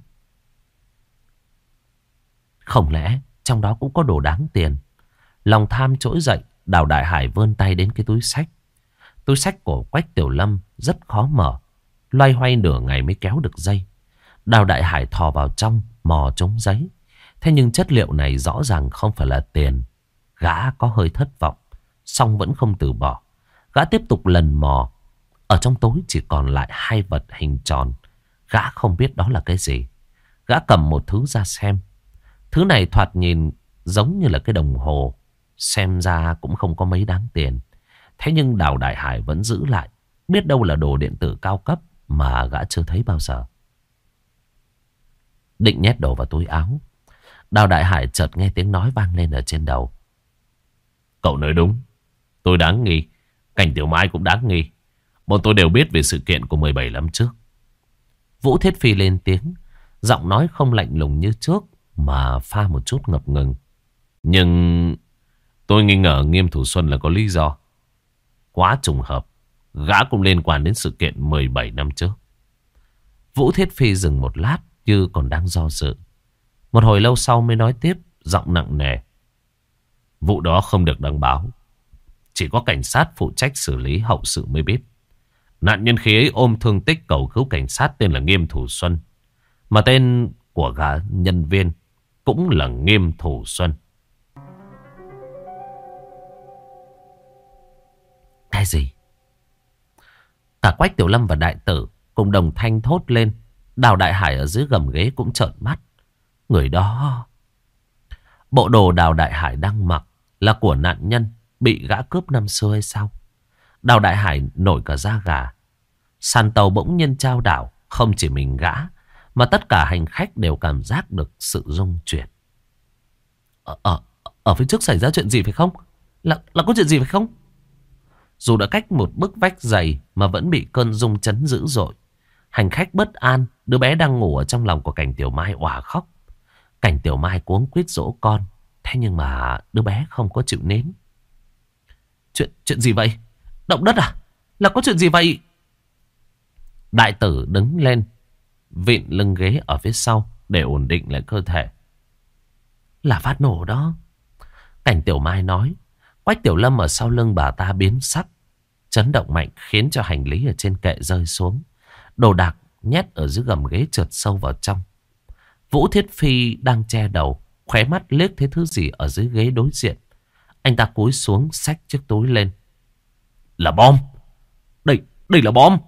Không lẽ trong đó cũng có đồ đáng tiền? Lòng tham trỗi dậy, Đào Đại Hải vươn tay đến cái túi sách. Túi sách của Quách Tiểu Lâm rất khó mở. Loay hoay nửa ngày mới kéo được dây. Đào Đại Hải thò vào trong, mò trúng giấy. Thế nhưng chất liệu này rõ ràng không phải là tiền. Gã có hơi thất vọng, song vẫn không từ bỏ. Gã tiếp tục lần mò. Ở trong túi chỉ còn lại hai vật hình tròn. Gã không biết đó là cái gì. Gã cầm một thứ ra xem. Thứ này thoạt nhìn giống như là cái đồng hồ. Xem ra cũng không có mấy đáng tiền. Thế nhưng Đào Đại Hải vẫn giữ lại. Biết đâu là đồ điện tử cao cấp mà gã chưa thấy bao giờ. Định nhét đồ vào túi áo, Đào Đại Hải chợt nghe tiếng nói vang lên ở trên đầu. Cậu nói đúng. Tôi đáng nghi Cảnh Tiểu Mai cũng đáng nghi. Bọn tôi đều biết về sự kiện của mười bảy năm trước. Vũ Thiết Phi lên tiếng, giọng nói không lạnh lùng như trước mà pha một chút ngập ngừng. Nhưng tôi nghi ngờ Nghiêm Thủ Xuân là có lý do. Quá trùng hợp, gã cũng liên quan đến sự kiện mười bảy năm trước. Vũ Thiết Phi dừng một lát như còn đang do dự. Một hồi lâu sau mới nói tiếp, giọng nặng nề. Vụ đó không được đăng báo. Chỉ có cảnh sát phụ trách xử lý hậu sự mới biết. Nạn nhân khi ấy ôm thương tích cầu cứu cảnh sát tên là Nghiêm Thủ Xuân. Mà tên của gã nhân viên cũng là Nghiêm Thủ Xuân. Cái gì? Cả Quách Tiểu Lâm và Đại Tử cùng đồng thanh thốt lên. Đào Đại Hải ở dưới gầm ghế cũng trợn mắt. Người đó... Bộ đồ Đào Đại Hải đang mặc là của nạn nhân bị gã cướp năm xưa hay sao? Đào Đại Hải nổi cả da gà. Sàn tàu bỗng nhiên chao đảo. Không chỉ mình gã, mà tất cả hành khách đều cảm giác được sự rung chuyển. Ở, ở, ở phía trước xảy ra chuyện gì phải không? Là, là có chuyện gì phải không? Dù đã cách một bức vách dày mà vẫn bị cơn rung chấn dữ dội. Hành khách bất an, đứa bé đang ngủ ở trong lòng của Cảnh Tiểu Mai òa khóc. Cảnh Tiểu Mai cuống quýt dỗ con. Thế nhưng mà đứa bé không có chịu nín. Chuyện, chuyện gì vậy? Động đất à? Là có chuyện gì vậy? Đại Tử đứng lên, vịn lưng ghế ở phía sau để ổn định lại cơ thể. Là phát nổ đó. Cảnh Tiểu Mai nói. Quách Tiểu Lâm ở sau lưng bà ta biến sắc. Chấn động mạnh khiến cho hành lý ở trên kệ rơi xuống. Đồ đạc nhét ở dưới gầm ghế trượt sâu vào trong. Vũ Thiết Phi đang che đầu, khóe mắt liếc thấy thứ gì ở dưới ghế đối diện. Anh ta cúi xuống xách chiếc túi lên. Là bom. Đây, đây là bom.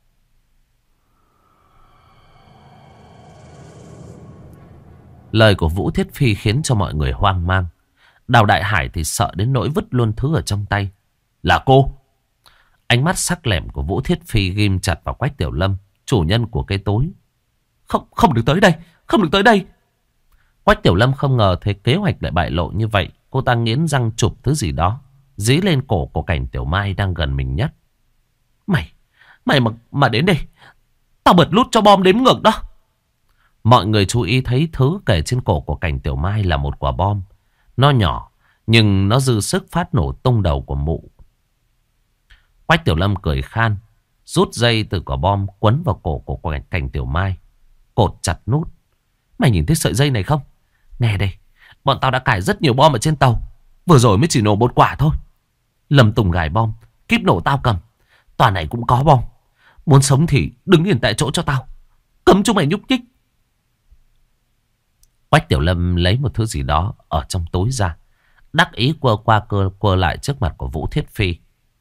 Lời của Vũ Thiết Phi khiến cho mọi người hoang mang. Đào Đại Hải thì sợ đến nỗi vứt luôn thứ ở trong tay. Là cô. Ánh mắt sắc lẹm của Vũ Thiết Phi ghim chặt vào Quách Tiểu Lâm, chủ nhân của cái túi. Không, không được tới đây, không được tới đây. Quách Tiểu Lâm không ngờ thấy kế hoạch lại bại lộ như vậy. Cô ta nghiến răng chụp thứ gì đó, dí lên cổ của Cảnh Tiểu Mai đang gần mình nhất. Mày, mày mà, mà đến đây, tao bật nút cho bom đếm ngược đó. Mọi người chú ý thấy thứ kể trên cổ của Cảnh Tiểu Mai là một quả bom. Nó nhỏ, nhưng nó dư sức phát nổ tung đầu của mụ. Quách Tiểu Lâm cười khan, rút dây từ quả bom quấn vào cổ của Cảnh Tiểu Mai, cột chặt nút. Mày nhìn thấy sợi dây này không? Nghe đây, bọn tao đã cài rất nhiều bom ở trên tàu. Vừa rồi mới chỉ nổ một quả thôi. Lâm Tùng gài bom, kíp nổ tao cầm. Tòa này cũng có bom. Muốn sống thì đứng yên tại chỗ cho tao. Cấm chúng mày nhúc nhích. Quách Tiểu Lâm lấy một thứ gì đó ở trong túi ra, đắc ý quơ qua quơ, quơ lại trước mặt của Vũ Thiết Phi.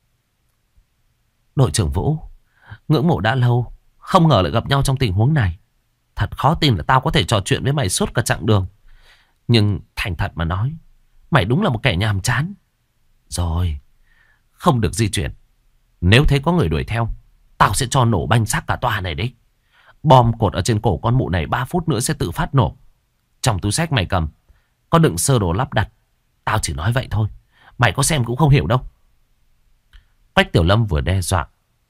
Đội trưởng Vũ, ngưỡng mộ đã lâu, không ngờ lại gặp nhau trong tình huống này. Thật khó tin là tao có thể trò chuyện với mày suốt cả chặng đường. Nhưng thành thật mà nói, mày đúng là một kẻ nhàm chán. Rồi, không được di chuyển. Nếu thấy có người đuổi theo, tao sẽ cho nổ banh xác cả tòa này đấy. Bom cột ở trên cổ con mụ này ba phút nữa sẽ tự phát nổ. Trong túi xách mày cầm có đựng sơ đồ lắp đặt. Tao chỉ nói vậy thôi, mày có xem cũng không hiểu đâu. Quách Tiểu Lâm vừa đe dọa,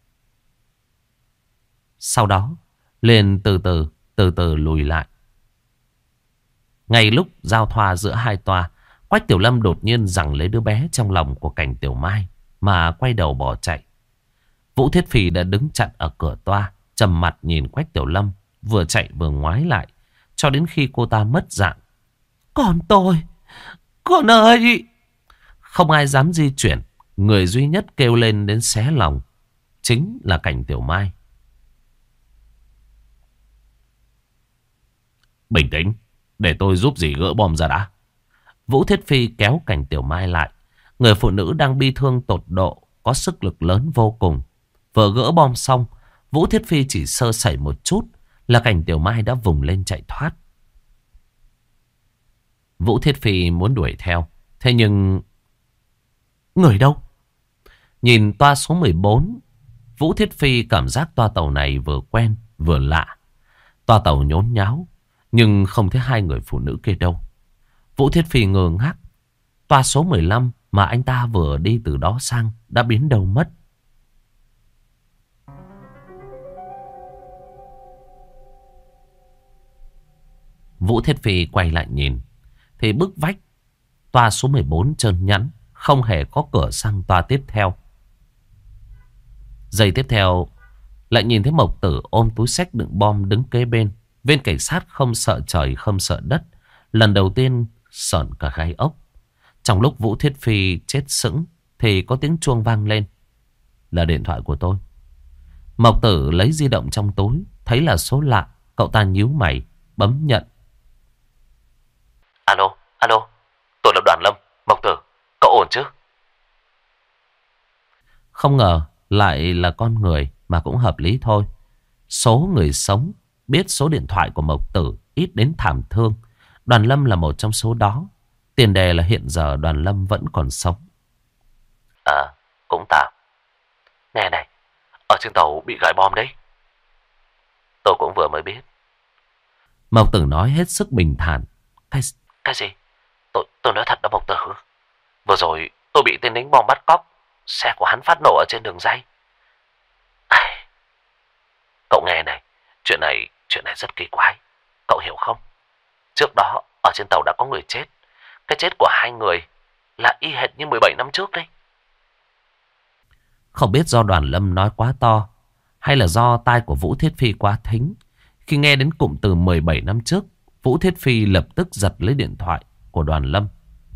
sau đó liền từ từ Từ từ lùi lại. Ngay lúc giao thoa giữa hai toa, Quách Tiểu Lâm đột nhiên giằng lấy đứa bé trong lòng của Cảnh Tiểu Mai mà quay đầu bỏ chạy. Vũ Thiết Phi đã đứng chặn ở cửa toa, trầm mặt nhìn Quách Tiểu Lâm vừa chạy vừa ngoái lại, cho đến khi cô ta mất dạng. Con tôi, con ơi! Không ai dám di chuyển. Người duy nhất kêu lên đến xé lòng chính là Cảnh Tiểu Mai. Bình tĩnh, để tôi giúp dì gỡ bom ra đã. Vũ Thiết Phi kéo Cảnh Tiểu Mai lại. Người phụ nữ đang bi thương tột độ, có sức lực lớn vô cùng. Vừa gỡ bom xong, Vũ Thiết Phi chỉ sơ sẩy một chút là Cảnh Tiểu Mai đã vùng lên chạy thoát. Vũ Thiết Phi muốn đuổi theo, thế nhưng... Người đâu? Nhìn toa số mười bốn, Vũ Thiết Phi cảm giác toa tàu này vừa quen vừa lạ. Toa tàu nhốn nháo, nhưng không thấy hai người phụ nữ kia đâu. Vũ Thiết Phi ngơ ngác. Toa số mười lăm mà anh ta vừa đi từ đó sang đã biến đâu mất. Vũ Thiết Phi quay lại nhìn thì bức vách toa số mười bốn trơn nhẵn, không hề có cửa sang toa tiếp theo. Giây tiếp theo lại nhìn thấy Mộc Tử ôm túi xách đựng bom đứng kế bên. Viên cảnh sát không sợ trời không sợ đất, lần đầu tiên sởn cả gai ốc. Trong lúc Vũ Thiết Phi chết sững thì có tiếng chuông vang lên. Là điện thoại của tôi. Mộc Tử lấy di động trong túi, thấy là số lạ. Cậu ta nhíu mày bấm nhận. Alo, alo, tôi là Đoàn Lâm. Mộc Tử, cậu ổn chứ? Không ngờ lại là con người, mà cũng hợp lý thôi. Số người sống biết số điện thoại của Mộc Tử ít đến thảm thương. Đoàn Lâm là một trong số đó. Tiền đề là hiện giờ Đoàn Lâm vẫn còn sống. À, cũng tạm. Nghe này, ở trên tàu bị gài bom đấy. Tôi cũng vừa mới biết. Mộc Tử nói hết sức bình thản. Cái, cái gì? Tôi, tôi nói thật đó Mộc Tử. Vừa rồi tôi bị tên đánh bom bắt cóc. Xe của hắn phát nổ ở trên đường ray. À, cậu nghe này, chuyện này, chuyện này rất kỳ quái. Cậu hiểu không? Trước đó ở trên tàu đã có người chết. Cái chết của hai người là y hệt như mười bảy năm trước đấy. Không biết do Đoàn Lâm nói quá to, hay là do tai của Vũ Thiết Phi quá thính. Khi nghe đến cụm từ mười bảy năm trước, Vũ Thiết Phi lập tức giật lấy điện thoại của Đoàn Lâm.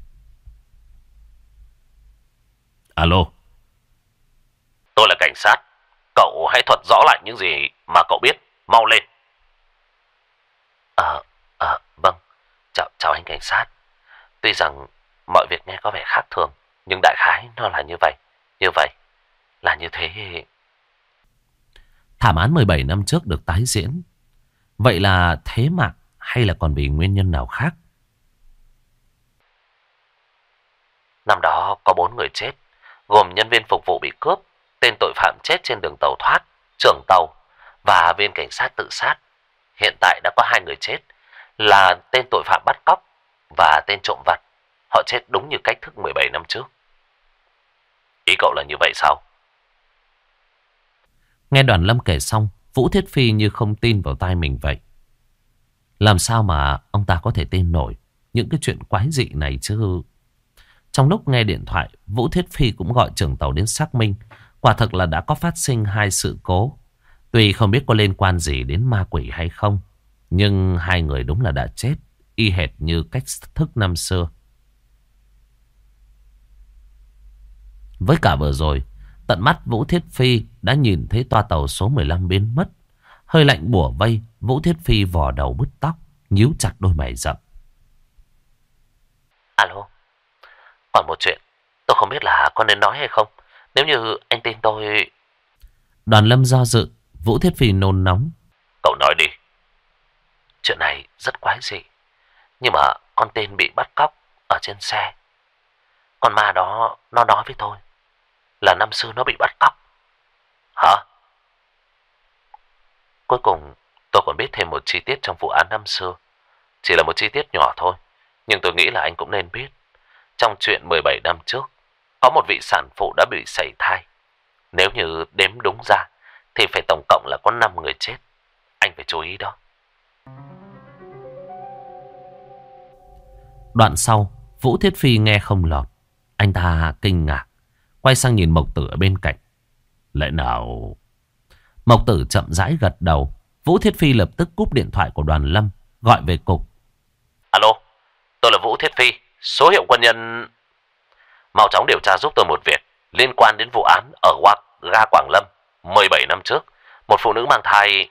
Alo. Tôi là cảnh sát. Cậu hãy thuật rõ lại những gì mà cậu biết. Mau lên. Ờ, ờ, vâng. Chào, chào anh cảnh sát. Tuy rằng mọi việc nghe có vẻ khác thường, nhưng đại khái nó là như vậy. Như vậy, là như thế. Thảm án mười bảy năm trước được tái diễn. Vậy là thế mạng hay là còn vì nguyên nhân nào khác? Năm đó có bốn người chết, gồm nhân viên phục vụ bị cướp, tên tội phạm chết trên đường tàu thoát, trưởng tàu và viên cảnh sát tự sát. Hiện tại đã có hai người chết, là tên tội phạm bắt cóc và tên trộm vặt. Họ chết đúng như cách thức mười bảy năm trước. Ý cậu là như vậy sao? Nghe Đoàn Lâm kể xong, Vũ Thiết Phi như không tin vào tai mình vậy. Làm sao mà ông ta có thể tin nổi những cái chuyện quái dị này chứ? Trong lúc nghe điện thoại, Vũ Thiết Phi cũng gọi trưởng tàu đến xác minh. Quả thực là đã có phát sinh hai sự cố. Tuy không biết có liên quan gì đến ma quỷ hay không, nhưng hai người đúng là đã chết, y hệt như cách thức năm xưa. Với cả vừa rồi, tận mắt Vũ Thiết Phi đã nhìn thấy toa tàu số mười lăm biến mất. Hơi lạnh bủa vây, Vũ Thiết Phi vò đầu bứt tóc, nhíu chặt đôi mày rậm. Alo, còn một chuyện, tôi không biết là có nên nói hay không. Nếu như anh tin tôi... Đoàn Lâm do dự, Vũ Thiết Phi nôn nóng. Cậu nói đi. Chuyện này rất quái dị, nhưng mà con tên bị bắt cóc ở trên xe, con ma đó nó nói với tôi là năm xưa nó bị bắt cóc. Hả? Cuối cùng tôi còn biết thêm một chi tiết trong vụ án năm xưa. Chỉ là một chi tiết nhỏ thôi, nhưng tôi nghĩ là anh cũng nên biết. Trong chuyện mười bảy năm trước, có một vị sản phụ đã bị sảy thai. Nếu như đếm đúng ra thì phải tổng cộng là có năm người chết. Anh phải chú ý đó. Đoạn sau, Vũ Thiết Phi nghe không lọt. Anh ta kinh ngạc, quay sang nhìn Mộc Tử ở bên cạnh. Lẽ nào... Mộc Tử chậm rãi gật đầu. Vũ Thiết Phi lập tức cúp điện thoại của Đoàn Lâm, gọi về cục. Alo, tôi là Vũ Thiết Phi, số hiệu quân nhân. Mau chóng điều tra giúp tôi một việc liên quan đến vụ án ở ga Quảng Lâm mười bảy năm trước. Một phụ nữ mang thai.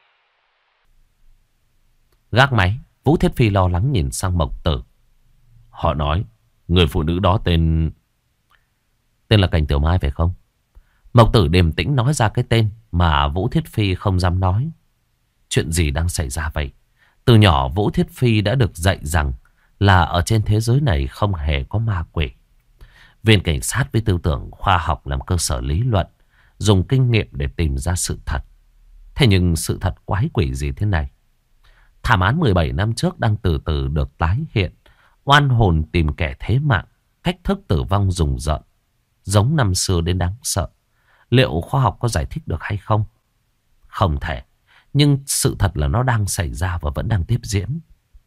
Gác máy, Vũ Thiết Phi lo lắng nhìn sang Mộc Tử. Họ nói người phụ nữ đó tên... Tên là Cảnh Tiểu Mai phải không? Mộc Tử điềm tĩnh nói ra cái tên mà Vũ Thiết Phi không dám nói. Chuyện gì đang xảy ra vậy? Từ nhỏ Vũ Thiết Phi đã được dạy rằng là ở trên thế giới này không hề có ma quỷ. Viên cảnh sát với tư tưởng khoa học làm cơ sở lý luận, dùng kinh nghiệm để tìm ra sự thật. Thế nhưng sự thật quái quỷ gì thế này? Thảm án mười bảy năm trước đang từ từ được tái hiện. Oan hồn tìm kẻ thế mạng, cách thức tử vong rùng rợn, giống năm xưa đến đáng sợ. Liệu khoa học có giải thích được hay không? Không thể. Nhưng sự thật là nó đang xảy ra và vẫn đang tiếp diễn.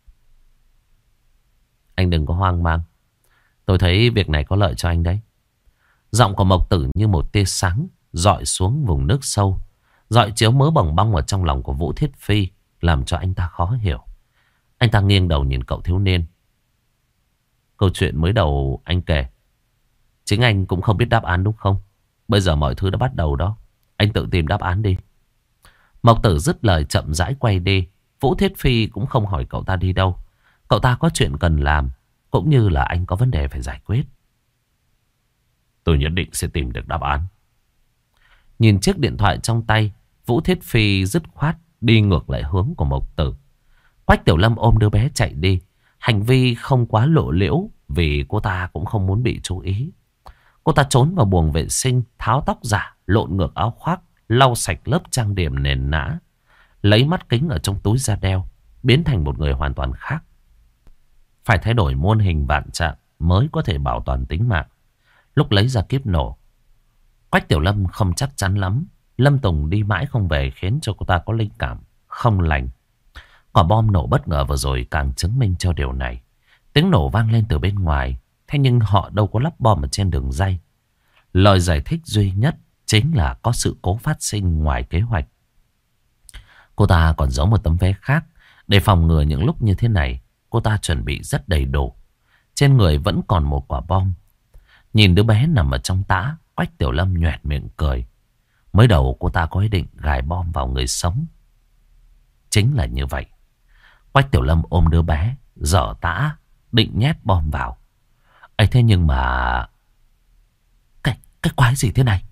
Anh đừng có hoang mang. Tôi thấy việc này có lợi cho anh đấy. Giọng của Mộc Tử như một tia sáng dọi xuống vùng nước sâu, dọi chiếu mớ bòng bong ở trong lòng của Vũ Thiết Phi, làm cho anh ta khó hiểu. Anh ta nghiêng đầu nhìn cậu thiếu niên. Câu chuyện mới đầu anh kể, chính anh cũng không biết đáp án đúng không? Bây giờ mọi thứ đã bắt đầu đó. Anh tự tìm đáp án đi. Mộc Tử dứt lời chậm rãi quay đi. Vũ Thiết Phi cũng không hỏi cậu ta đi đâu. Cậu ta có chuyện cần làm, cũng như là anh có vấn đề phải giải quyết. Tôi nhất định sẽ tìm được đáp án. Nhìn chiếc điện thoại trong tay, Vũ Thiết Phi dứt khoát đi ngược lại hướng của Mộc Tử. Quách Tiểu Lâm ôm đứa bé chạy đi. Hành vi không quá lộ liễu, vì cô ta cũng không muốn bị chú ý. Cô ta trốn vào buồng vệ sinh, tháo tóc giả, lộn ngược áo khoác, lau sạch lớp trang điểm nền nã, lấy mắt kính ở trong túi ra đeo, biến thành một người hoàn toàn khác. Phải thay đổi muôn hình vạn trạng mới có thể bảo toàn tính mạng. Lúc lấy ra kíp nổ, Quách Tiểu Lâm không chắc chắn lắm. Lâm Tùng đi mãi không về khiến cho cô ta có linh cảm không lành. Quả bom nổ bất ngờ vừa rồi càng chứng minh cho điều này. Tiếng nổ vang lên từ bên ngoài, thế nhưng họ đâu có lắp bom ở trên đường ray. Lời giải thích duy nhất chính là có sự cố phát sinh ngoài kế hoạch. Cô ta còn giấu một tấm vé khác để phòng ngừa những lúc như thế này. Cô ta chuẩn bị rất đầy đủ. Trên người vẫn còn một quả bom. Nhìn đứa bé nằm ở trong tã, Quách Tiểu Lâm nhoẻn miệng cười. Mới đầu cô ta có ý định gài bom vào người sống. Chính là như vậy. Quách Tiểu Lâm ôm đứa bé, dở tã, định nhét bom vào. ấy thế nhưng mà... Cái, cái quái gì thế này?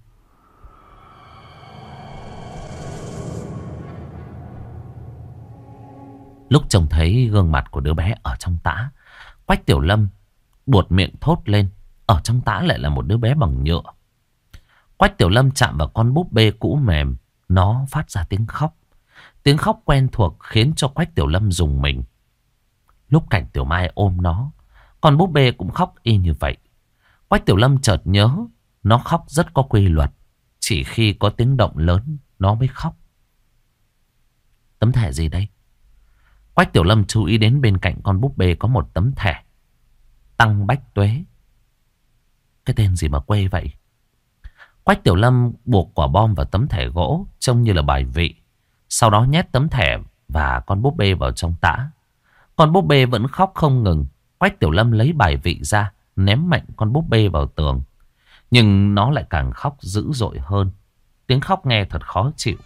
Lúc trông thấy gương mặt của đứa bé ở trong tã, Quách Tiểu Lâm buột miệng thốt lên. Ở trong tã lại là một đứa bé bằng nhựa. Quách Tiểu Lâm chạm vào con búp bê cũ mềm. Nó phát ra tiếng khóc. Tiếng khóc quen thuộc khiến cho Quách Tiểu Lâm rùng mình. Lúc Cảnh Tiểu Mai ôm nó, con búp bê cũng khóc y như vậy. Quách Tiểu Lâm chợt nhớ, nó khóc rất có quy luật. Chỉ khi có tiếng động lớn, nó mới khóc. Tấm thẻ gì đây? Quách Tiểu Lâm chú ý đến bên cạnh con búp bê có một tấm thẻ. Tăng Bách Tuế. Cái tên gì mà quê vậy? Quách Tiểu Lâm buộc quả bom vào tấm thẻ gỗ, trông như là bài vị. Sau đó nhét tấm thẻ và con búp bê vào trong tã. Con búp bê vẫn khóc không ngừng. Quách Tiểu Lâm lấy bài vị ra, ném mạnh con búp bê vào tường. Nhưng nó lại càng khóc dữ dội hơn. Tiếng khóc nghe thật khó chịu.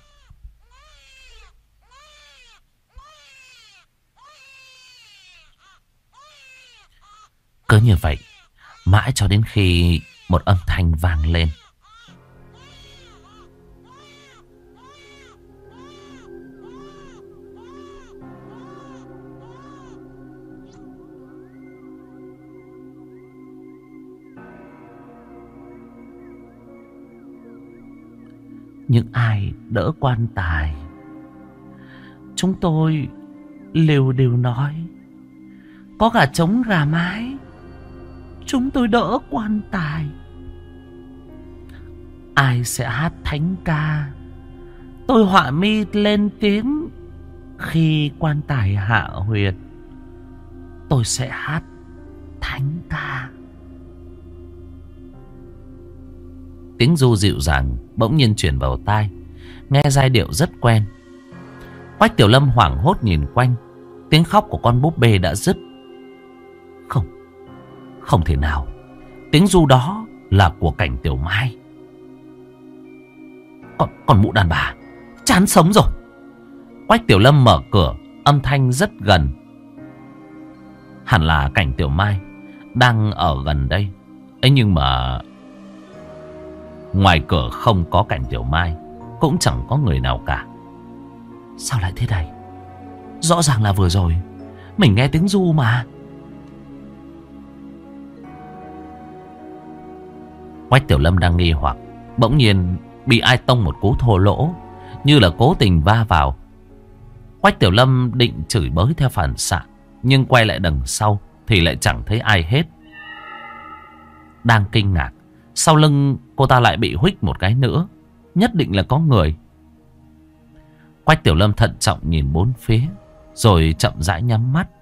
Cứ như vậy, mãi cho đến khi một âm thanh vang lên. Những ai đỡ quan tài, chúng tôi đều đều nói. Có gà trống gà mái, chúng tôi đỡ quan tài. Ai sẽ hát thánh ca, tôi họa mi lên tiếng. Khi quan tài hạ huyệt, tôi sẽ hát thánh ca. Tiếng ru dịu dàng bỗng nhiên chuyển vào tai, nghe giai điệu rất quen. Quách Tiểu Lâm hoảng hốt nhìn quanh. Tiếng khóc của con búp bê đã dứt. Không, không thể nào. Tiếng ru đó là của Cảnh Tiểu Mai. Còn, còn mụ đàn bà chán sống rồi. Quách Tiểu Lâm mở cửa, âm thanh rất gần. Hẳn là Cảnh Tiểu Mai đang ở gần đây. Ấy nhưng mà ngoài cửa không có Cảnh Tiểu Mai, cũng chẳng có người nào cả. Sao lại thế này? Rõ ràng là vừa rồi mình nghe tiếng ru mà. Quách Tiểu Lâm đang nghi hoặc, bỗng nhiên bị ai tông một cú thô lỗ, như là cố tình va vào. Quách Tiểu Lâm định chửi bới theo phản xạ, nhưng quay lại đằng sau thì lại chẳng thấy ai hết. Đang kinh ngạc, sau lưng cô ta lại bị huých một cái nữa. Nhất định là có người. Quách Tiểu Lâm thận trọng nhìn bốn phía, rồi chậm rãi nhắm mắt.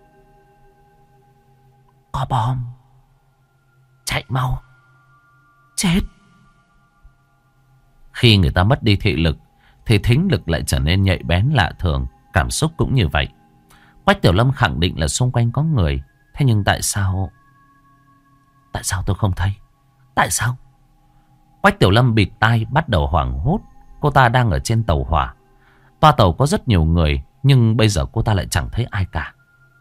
Có bom. Chạy mau. Chết. Khi người ta mất đi thị lực thì thính lực lại trở nên nhạy bén lạ thường. Cảm xúc cũng như vậy. Quách Tiểu Lâm khẳng định là xung quanh có người. Thế nhưng tại sao Tại sao tôi không thấy? Tại sao? Quách Tiểu Lâm bịt tai bắt đầu hoảng hốt. Cô ta đang ở trên tàu hỏa. Toa tàu có rất nhiều người, nhưng bây giờ cô ta lại chẳng thấy ai cả.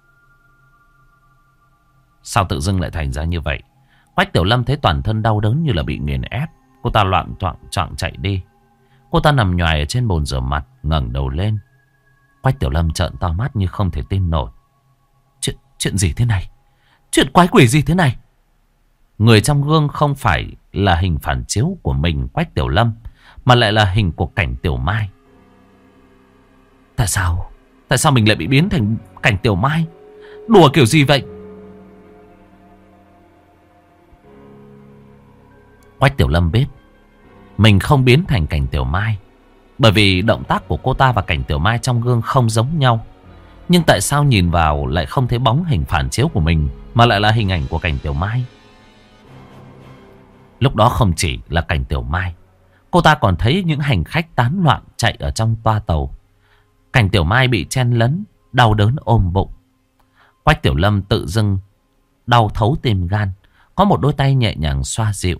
Sao tự dưng lại thành ra như vậy? Quách Tiểu Lâm thấy toàn thân đau đớn như là bị nghiền ép. Cô ta loạn choạng choạng chạy đi. Cô ta nằm nhoài ở trên bồn rửa mặt, ngẩng đầu lên. Quách Tiểu Lâm trợn to mắt như không thể tin nổi. Chuyện, chuyện gì thế này? Chuyện quái quỷ gì thế này? Người trong gương không phải là hình phản chiếu của mình Quách Tiểu Lâm, mà lại là hình của Cảnh Tiểu Mai. Tại sao? Tại sao mình lại bị biến thành Cảnh Tiểu Mai? Đùa kiểu gì vậy? Quách Tiểu Lâm biết mình không biến thành Cảnh Tiểu Mai, bởi vì động tác của cô ta và Cảnh Tiểu Mai trong gương không giống nhau. Nhưng tại sao nhìn vào lại không thấy bóng hình phản chiếu của mình, mà lại là hình ảnh của Cảnh Tiểu Mai? Lúc đó không chỉ là Cảnh Tiểu Mai, cô ta còn thấy những hành khách tán loạn chạy ở trong toa tàu. Cảnh Tiểu Mai bị chen lấn, đau đớn ôm bụng. Quách Tiểu Lâm tự dưng đau thấu tim gan. Có một đôi tay nhẹ nhàng xoa dịu.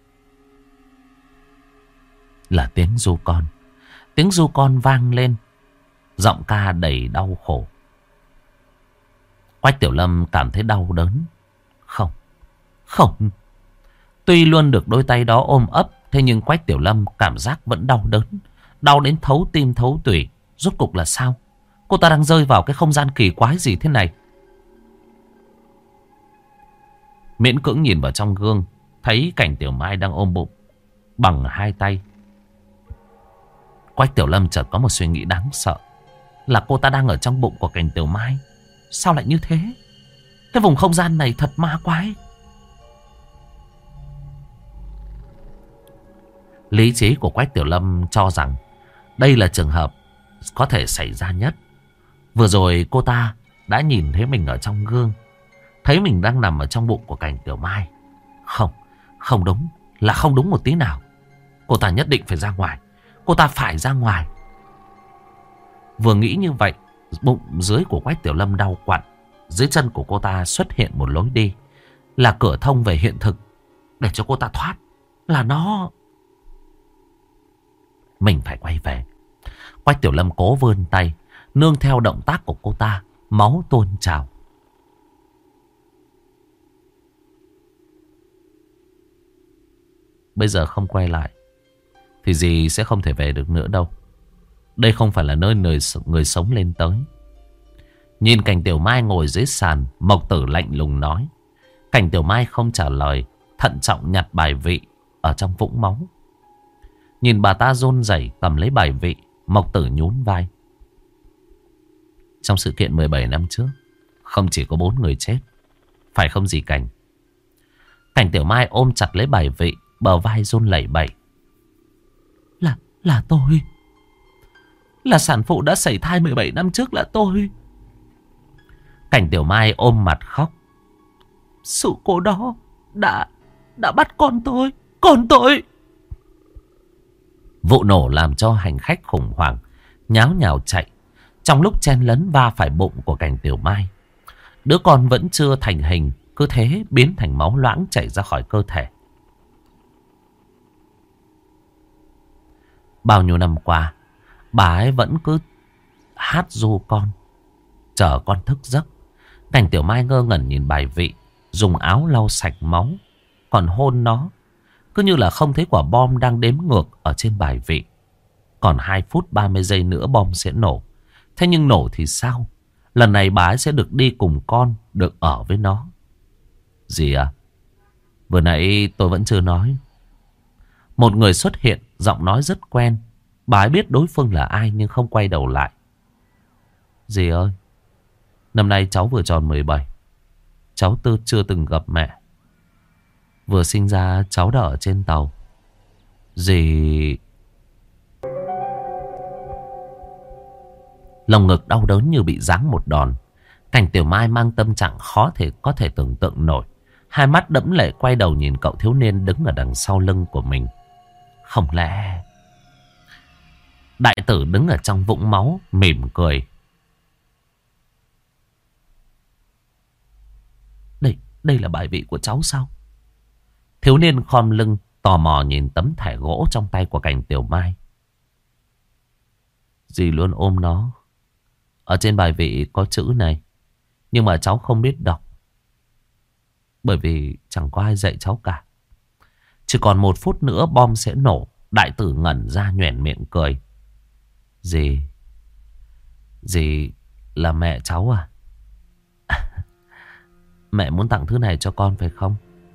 Là tiếng ru con. Tiếng ru con vang lên, giọng ca đầy đau khổ. Quách Tiểu Lâm cảm thấy đau đớn. Không, không. Tuy luôn được đôi tay đó ôm ấp, thế nhưng Quách Tiểu Lâm cảm giác vẫn đau đớn. Đau đến thấu tim thấu tủy. Rốt cục là sao? Cô ta đang rơi vào cái không gian kỳ quái gì thế này? Miễn cưỡng nhìn vào trong gương, thấy Cảnh Tiểu Mai đang ôm bụng bằng hai tay. Quách Tiểu Lâm chợt có một suy nghĩ đáng sợ. Là cô ta đang ở trong bụng của Cảnh Tiểu Mai. Sao lại như thế? Cái vùng không gian này thật ma quái. Lý trí của Quách Tiểu Lâm cho rằng đây là trường hợp có thể xảy ra nhất. Vừa rồi cô ta đã nhìn thấy mình ở trong gương, thấy mình đang nằm ở trong bụng của Cảnh Tiểu Mai. Không, không đúng, là không đúng một tí nào. Cô ta nhất định phải ra ngoài. Cô ta phải ra ngoài. Vừa nghĩ như vậy, bụng dưới của Quách Tiểu Lâm đau quặn. Dưới chân của cô ta xuất hiện một lối đi, là cửa thông về hiện thực, để cho cô ta thoát. Là nó. Mình phải quay về. Quách Tiểu Lâm cố vươn tay, nương theo động tác của cô ta, máu tuôn trào. Bây giờ không quay lại thì dì sẽ không thể về được nữa đâu. Đây không phải là nơi người, người sống lên tới. Nhìn Cảnh Tiểu Mai ngồi dưới sàn, Mộc Tử lạnh lùng nói. Cảnh Tiểu Mai không trả lời, thận trọng nhặt bài vị ở trong vũng máu. Nhìn bà ta run rẩy cầm lấy bài vị, Mộc Tử nhún vai. Trong sự kiện mười bảy năm trước, không chỉ có bốn người chết, phải không dì Cảnh? Cảnh Tiểu Mai ôm chặt lấy bài vị, bờ vai run lẩy bẩy. Là, là tôi. Là sản phụ đã sảy thai mười bảy năm trước, là tôi. Cảnh Tiểu Mai ôm mặt khóc. Sự cố đó đã, đã bắt con tôi. Con tôi. Vụ nổ làm cho hành khách khủng hoảng, nháo nhào chạy. Trong lúc chen lấn va phải bụng của Cảnh Tiểu Mai, đứa con vẫn chưa thành hình, cứ thế biến thành máu loãng chảy ra khỏi cơ thể. Bao nhiêu năm qua, bà ấy vẫn cứ hát ru con, chờ con thức giấc. Cảnh Tiểu Mai ngơ ngẩn nhìn bài vị, dùng áo lau sạch máu, còn hôn nó. Cứ như là không thấy quả bom đang đếm ngược ở trên bài vị. Còn hai phút ba mươi giây nữa bom sẽ nổ. Thế nhưng nổ thì sao? Lần này bà ấy sẽ được đi cùng con, được ở với nó. Gì à? Vừa nãy tôi vẫn chưa nói. Một người xuất hiện, giọng nói rất quen. Bà ấy biết đối phương là ai nhưng không quay đầu lại. Dì ơi, năm nay cháu vừa tròn mười bảy. Cháu tư chưa từng gặp mẹ. Vừa sinh ra cháu đã ở trên tàu. Dì... Lồng ngực đau đớn như bị giáng một đòn. Cảnh Tiểu Mai mang tâm trạng khó thể có thể tưởng tượng nổi. Hai mắt đẫm lệ quay đầu nhìn cậu thiếu niên đứng ở đằng sau lưng của mình. Không lẽ... Đại tử đứng ở trong vũng máu mỉm cười. Đây, đây là bài vị của cháu sao? Thiếu niên khom lưng tò mò nhìn tấm thẻ gỗ trong tay của Cảnh Tiểu Mai. Dì luôn ôm nó. Ở trên bài vị có chữ này, nhưng mà cháu không biết đọc, bởi vì chẳng có ai dạy cháu cả. Chỉ còn một phút nữa bom sẽ nổ. Đại tử ngẩn ra nhoẻn miệng cười. Dì... Dì là mẹ cháu à? Mẹ muốn tặng thứ này cho con phải không?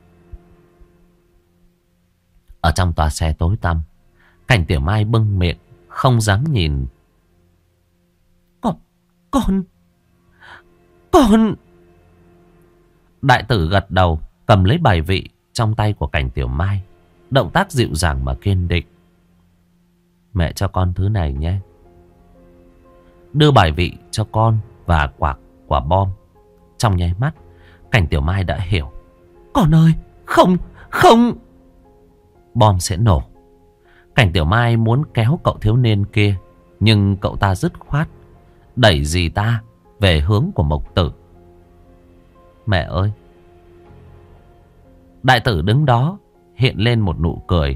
Ở trong toa xe tối tăm, Cảnh Tiểu Mai bưng miệng, không dám nhìn. Con... Con... Con... Đại tử gật đầu, cầm lấy bài vị trong tay của Cảnh Tiểu Mai. Động tác dịu dàng mà kiên định. Mẹ cho con thứ này nhé. Đưa bài vị cho con và quả, quả bom. Trong nháy mắt, Cảnh Tiểu Mai đã hiểu. Con ơi, không, không. Bom sẽ nổ. Cảnh Tiểu Mai muốn kéo cậu thiếu niên kia, nhưng cậu ta dứt khoát đẩy dì ta về hướng của Mộc Tử. Mẹ ơi. Đại tử đứng đó hiện lên một nụ cười.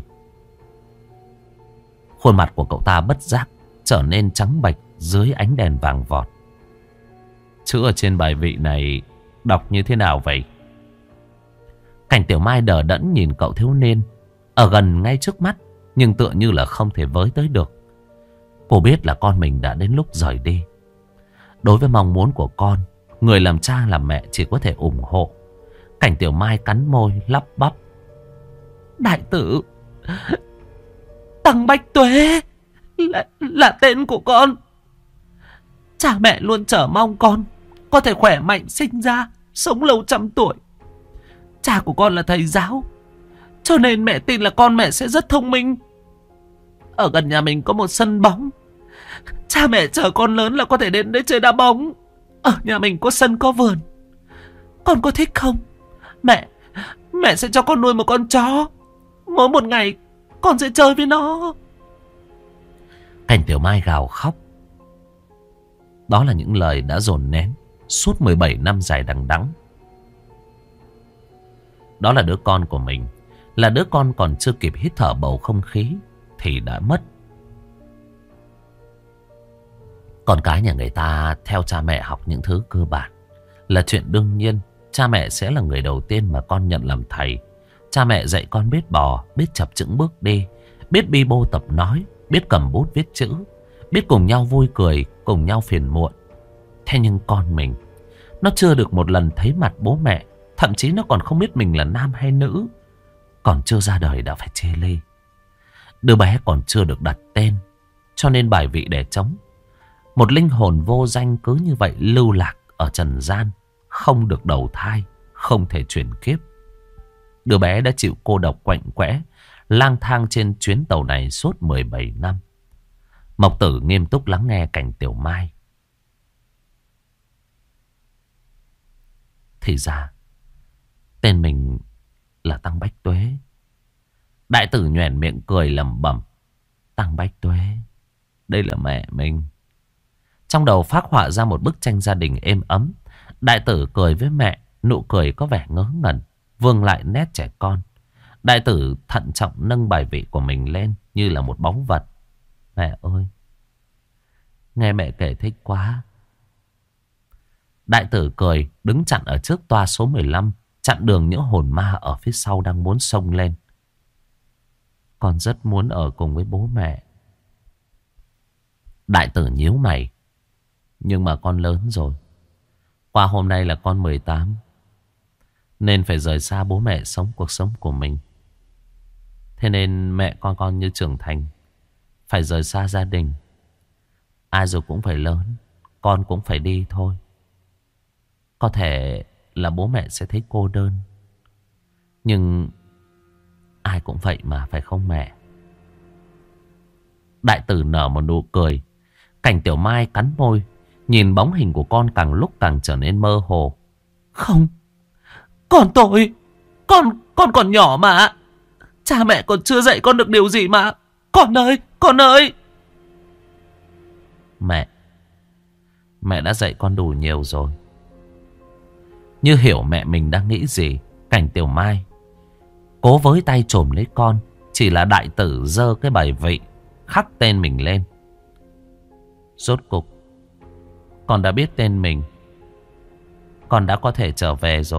Khuôn mặt của cậu ta bất giác trở nên trắng bệch dưới ánh đèn vàng vọt. Chữ ở trên bài vị này đọc như thế nào vậy? Cảnh Tiểu Mai đờ đẫn nhìn cậu thiếu niên ở gần ngay trước mắt, nhưng tựa như là không thể với tới được. Cô biết là con mình đã đến lúc rời đi. Đối với mong muốn của con, người làm cha làm mẹ chỉ có thể ủng hộ. Cảnh Tiểu Mai cắn môi lắp bắp. Đại tử, Tăng Bách Tuế là, là tên của con. Cha mẹ luôn chờ mong con có thể khỏe mạnh sinh ra, sống lâu trăm tuổi. Cha của con là thầy giáo, cho nên mẹ tin là con mẹ sẽ rất thông minh. Ở gần nhà mình có một sân bóng. Cha mẹ chờ con lớn là có thể đến đấy chơi đá bóng. Ở nhà mình có sân có vườn. Con có thích không? Mẹ Mẹ sẽ cho con nuôi một con chó. Mỗi một ngày con sẽ chơi với nó. Cảnh Tiểu Mai gào khóc. Đó là những lời đã dồn nén suốt mười bảy năm dài đằng đẵng. Đó là đứa con của mình, là đứa con còn chưa kịp hít thở bầu không khí thì đã mất. Con cái nhà người ta theo cha mẹ học những thứ cơ bản là chuyện đương nhiên. Cha mẹ sẽ là người đầu tiên mà con nhận làm thầy. Cha mẹ dạy con biết bò, biết chập chững bước đi, biết bi bô tập nói, biết cầm bút viết chữ, biết cùng nhau vui cười, cùng nhau phiền muộn. Thế nhưng con mình, nó chưa được một lần thấy mặt bố mẹ. Thậm chí nó còn không biết mình là nam hay nữ. Còn chưa ra đời đã phải chê lê. Đứa bé còn chưa được đặt tên, cho nên bài vị để trống. Một linh hồn vô danh cứ như vậy lưu lạc ở trần gian, không được đầu thai, không thể chuyển kiếp. Đứa bé đã chịu cô độc quạnh quẽ, lang thang trên chuyến tàu này suốt mười bảy năm. Mộc Tử nghiêm túc lắng nghe Cảnh Tiểu Mai. Thì ra tên mình là Tăng Bách Tuế. Đại tử nhoẻn miệng cười lẩm bẩm. Tăng Bách Tuế, đây là mẹ mình. Trong đầu phác họa ra một bức tranh gia đình êm ấm. Đại tử cười với mẹ, nụ cười có vẻ ngớ ngẩn, vương lại nét trẻ con. Đại tử thận trọng nâng bài vị của mình lên như là một báu vật. Mẹ ơi, nghe mẹ kể thích quá. Đại tử cười đứng chặn ở trước toa số mười lăm, chặn đường những hồn ma ở phía sau đang muốn xông lên. Con rất muốn ở cùng với bố mẹ. Đại tử nhíu mày. Nhưng mà con lớn rồi. Qua hôm nay là con mười tám, nên phải rời xa bố mẹ sống cuộc sống của mình. Thế nên mẹ con con như trưởng thành, phải rời xa gia đình. Ai rồi cũng phải lớn, con cũng phải đi thôi. Có thể là bố mẹ sẽ thấy cô đơn, nhưng Ai cũng vậy mà, phải không mẹ? Đại tử nở một nụ cười. Cảnh Tiểu Mai cắn môi, nhìn bóng hình của con càng lúc càng trở nên mơ hồ. Không, con tôi, con, con còn nhỏ mà. Cha mẹ còn chưa dạy con được điều gì mà. Con ơi, con ơi. Mẹ, mẹ đã dạy con đủ nhiều rồi. Như hiểu mẹ mình đang nghĩ gì, Cảnh Tiểu Mai cố với tay chồm lấy con. Chỉ là đại tử giơ cái bài vị khắc tên mình lên. Rốt cục con đã biết tên mình. Con đã có thể trở về rồi.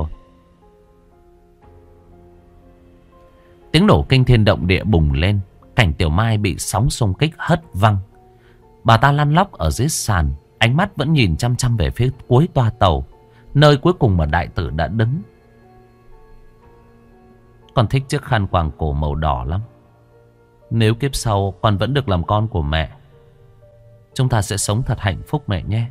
Tiếng nổ kinh thiên động địa bùng lên. Cảnh Tiểu Mai bị sóng xung kích hất văng. Bà ta lăn lóc ở dưới sàn, ánh mắt vẫn nhìn chăm chăm về phía cuối toa tàu, nơi cuối cùng mà đại tử đã đứng. Con thích chiếc khăn quàng cổ màu đỏ lắm. Nếu kiếp sau con vẫn được làm con của mẹ, chúng ta sẽ sống thật hạnh phúc mẹ nhé.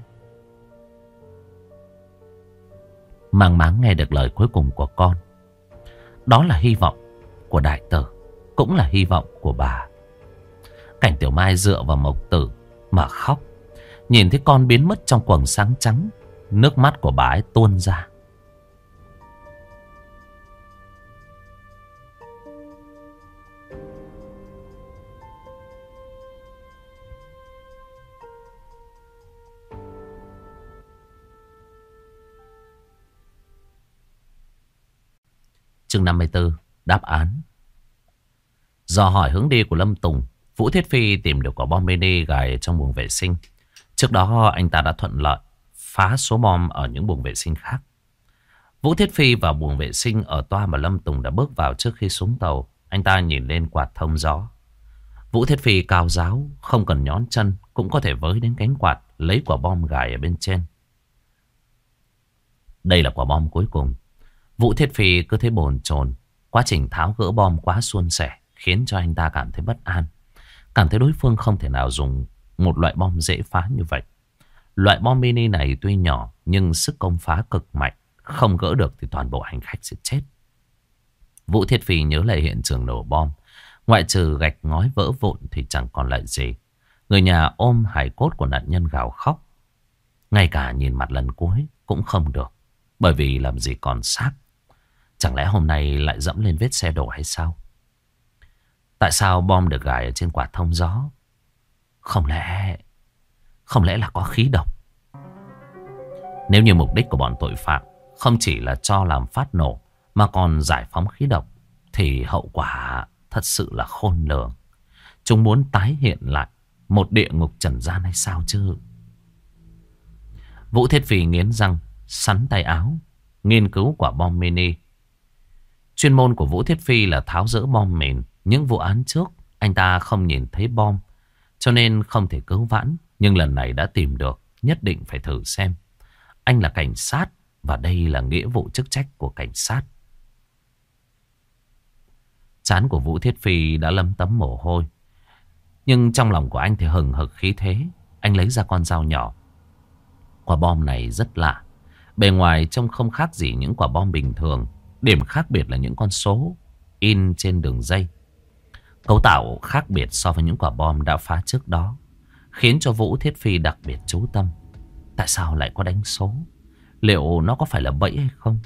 Mang máng nghe được lời cuối cùng của con. Đó là hy vọng của đại tử, cũng là hy vọng của bà. Cảnh Tiểu Mai dựa vào Mộc Tử mà khóc. Nhìn thấy con biến mất trong quầng sáng trắng, nước mắt của bà ấy tuôn ra. Chương năm mươi tư. Đáp án. Do hỏi hướng đi của Lâm Tùng, Vũ Thiết Phi tìm được quả bom mini gài trong buồng vệ sinh. Trước đó anh ta đã thuận lợi phá số bom ở những buồng vệ sinh khác. Vũ Thiết Phi vào buồng vệ sinh ở toa mà Lâm Tùng đã bước vào trước khi xuống tàu. Anh ta nhìn lên quạt thông gió. Vũ Thiết Phi cao ráo, không cần nhón chân cũng có thể với đến cánh quạt, lấy quả bom gài ở bên trên. Đây là quả bom cuối cùng. Vũ Thiết Phi cứ thế bồn chồn. Quá trình tháo gỡ bom quá suôn sẻ, khiến cho anh ta cảm thấy bất an. Cảm thấy đối phương không thể nào dùng một loại bom dễ phá như vậy. Loại bom mini này tuy nhỏ nhưng sức công phá cực mạnh. Không gỡ được thì toàn bộ hành khách sẽ chết. Vũ Thiết Phi nhớ lại hiện trường nổ bom. Ngoại trừ gạch ngói vỡ vụn thì chẳng còn lại gì. Người nhà ôm hài cốt của nạn nhân gào khóc. Ngay cả nhìn mặt lần cuối cũng không được. Bởi vì làm gì còn xác. Chẳng lẽ hôm nay lại dẫm lên vết xe đổ hay sao? Tại sao bom được gài ở trên quạt thông gió? Không lẽ... Không lẽ là có khí độc? Nếu như mục đích của bọn tội phạm không chỉ là cho làm phát nổ mà còn giải phóng khí độc, thì hậu quả thật sự là khôn lường. Chúng muốn tái hiện lại một địa ngục trần gian hay sao chứ? Vũ Thiết Phi nghiến răng, sắn tay áo, nghiên cứu quả bom mini. Chuyên môn của Vũ Thiết Phi là tháo dỡ bom mìn. Những vụ án trước anh ta không nhìn thấy bom, cho nên không thể cứu vãn. Nhưng lần này đã tìm được, nhất định phải thử xem. Anh là cảnh sát và đây là nghĩa vụ chức trách của cảnh sát. Trán của Vũ Thiết Phi đã lấm tấm mồ hôi, nhưng trong lòng của anh thì hừng hực khí thế. Anh lấy ra con dao nhỏ. Quả bom này rất lạ. Bề ngoài trông không khác gì những quả bom bình thường. Điểm khác biệt là những con số in trên đường dây. Cấu tạo khác biệt so với những quả bom đã phá trước đó, khiến cho Vũ Thiết Phi đặc biệt chú tâm. Tại sao lại có đánh số? Liệu nó có phải là bẫy hay không?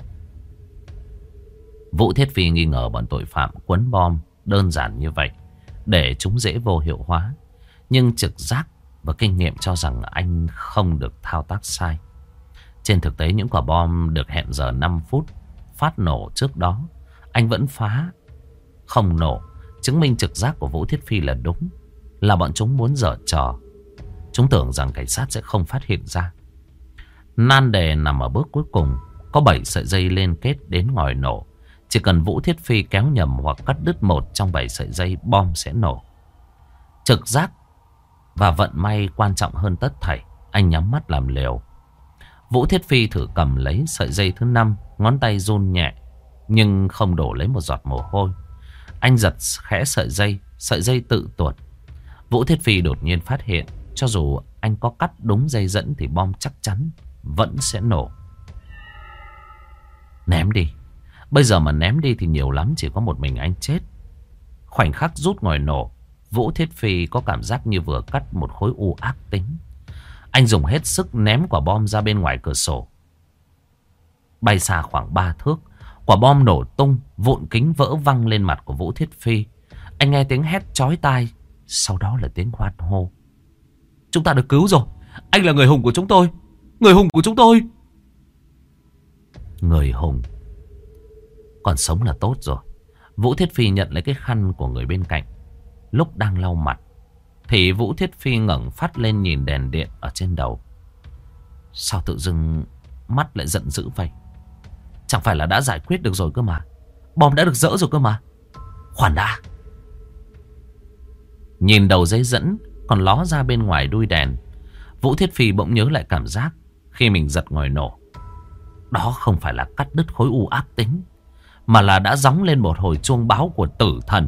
Vũ Thiết Phi nghi ngờ bọn tội phạm quấn bom đơn giản như vậy để chúng dễ vô hiệu hóa. Nhưng trực giác và kinh nghiệm cho rằng anh không được thao tác sai. Trên thực tế những quả bom được hẹn giờ năm phút phát nổ trước đó, anh vẫn phá không nổ, chứng minh trực giác của Vũ Thiết Phi là đúng. Là bọn chúng muốn giở trò. Chúng tưởng rằng cảnh sát sẽ không phát hiện ra. Nan đề nằm ở bước cuối cùng. Có bảy sợi dây liên kết đến ngòi nổ. Chỉ cần Vũ Thiết Phi kéo nhầm hoặc cắt đứt một trong bảy sợi dây, bom sẽ nổ. Trực giác và vận may quan trọng hơn tất thảy. Anh nhắm mắt làm liều. Vũ Thiết Phi thử cầm lấy sợi dây thứ năm. Ngón tay run nhẹ nhưng không đổ lấy một giọt mồ hôi. Anh giật khẽ sợi dây. Sợi dây tự tuột. Vũ Thiết Phi đột nhiên phát hiện, cho dù anh có cắt đúng dây dẫn thì bom chắc chắn vẫn sẽ nổ. Ném đi. Bây giờ mà ném đi thì nhiều lắm chỉ có một mình anh chết. Khoảnh khắc rút ngòi nổ, Vũ Thiết Phi có cảm giác như vừa cắt một khối u ác tính. Anh dùng hết sức ném quả bom ra bên ngoài cửa sổ. Bay xa khoảng ba thước, quả bom nổ tung, vụn kính vỡ văng lên mặt của Vũ Thiết Phi. Anh nghe tiếng hét chói tai, sau đó là tiếng hoan hô. Chúng ta được cứu rồi, anh là người hùng của chúng tôi, người hùng của chúng tôi. Người hùng. Còn sống là tốt rồi. Vũ Thiết Phi nhận lấy cái khăn của người bên cạnh. Lúc đang lau mặt thì Vũ Thiết Phi ngẩng phát lên nhìn đèn điện ở trên đầu. Sao tự dưng mắt lại giận dữ vậy? Chẳng phải là đã giải quyết được rồi cơ mà. Bom đã được dỡ rồi cơ mà. Khoan đã. Nhìn đầu dây dẫn còn ló ra bên ngoài đuôi đèn, Vũ Thiết Phi bỗng nhớ lại cảm giác khi mình giật ngòi nổ. Đó không phải là cắt đứt khối u ác tính, mà là đã gióng lên một hồi chuông báo của tử thần.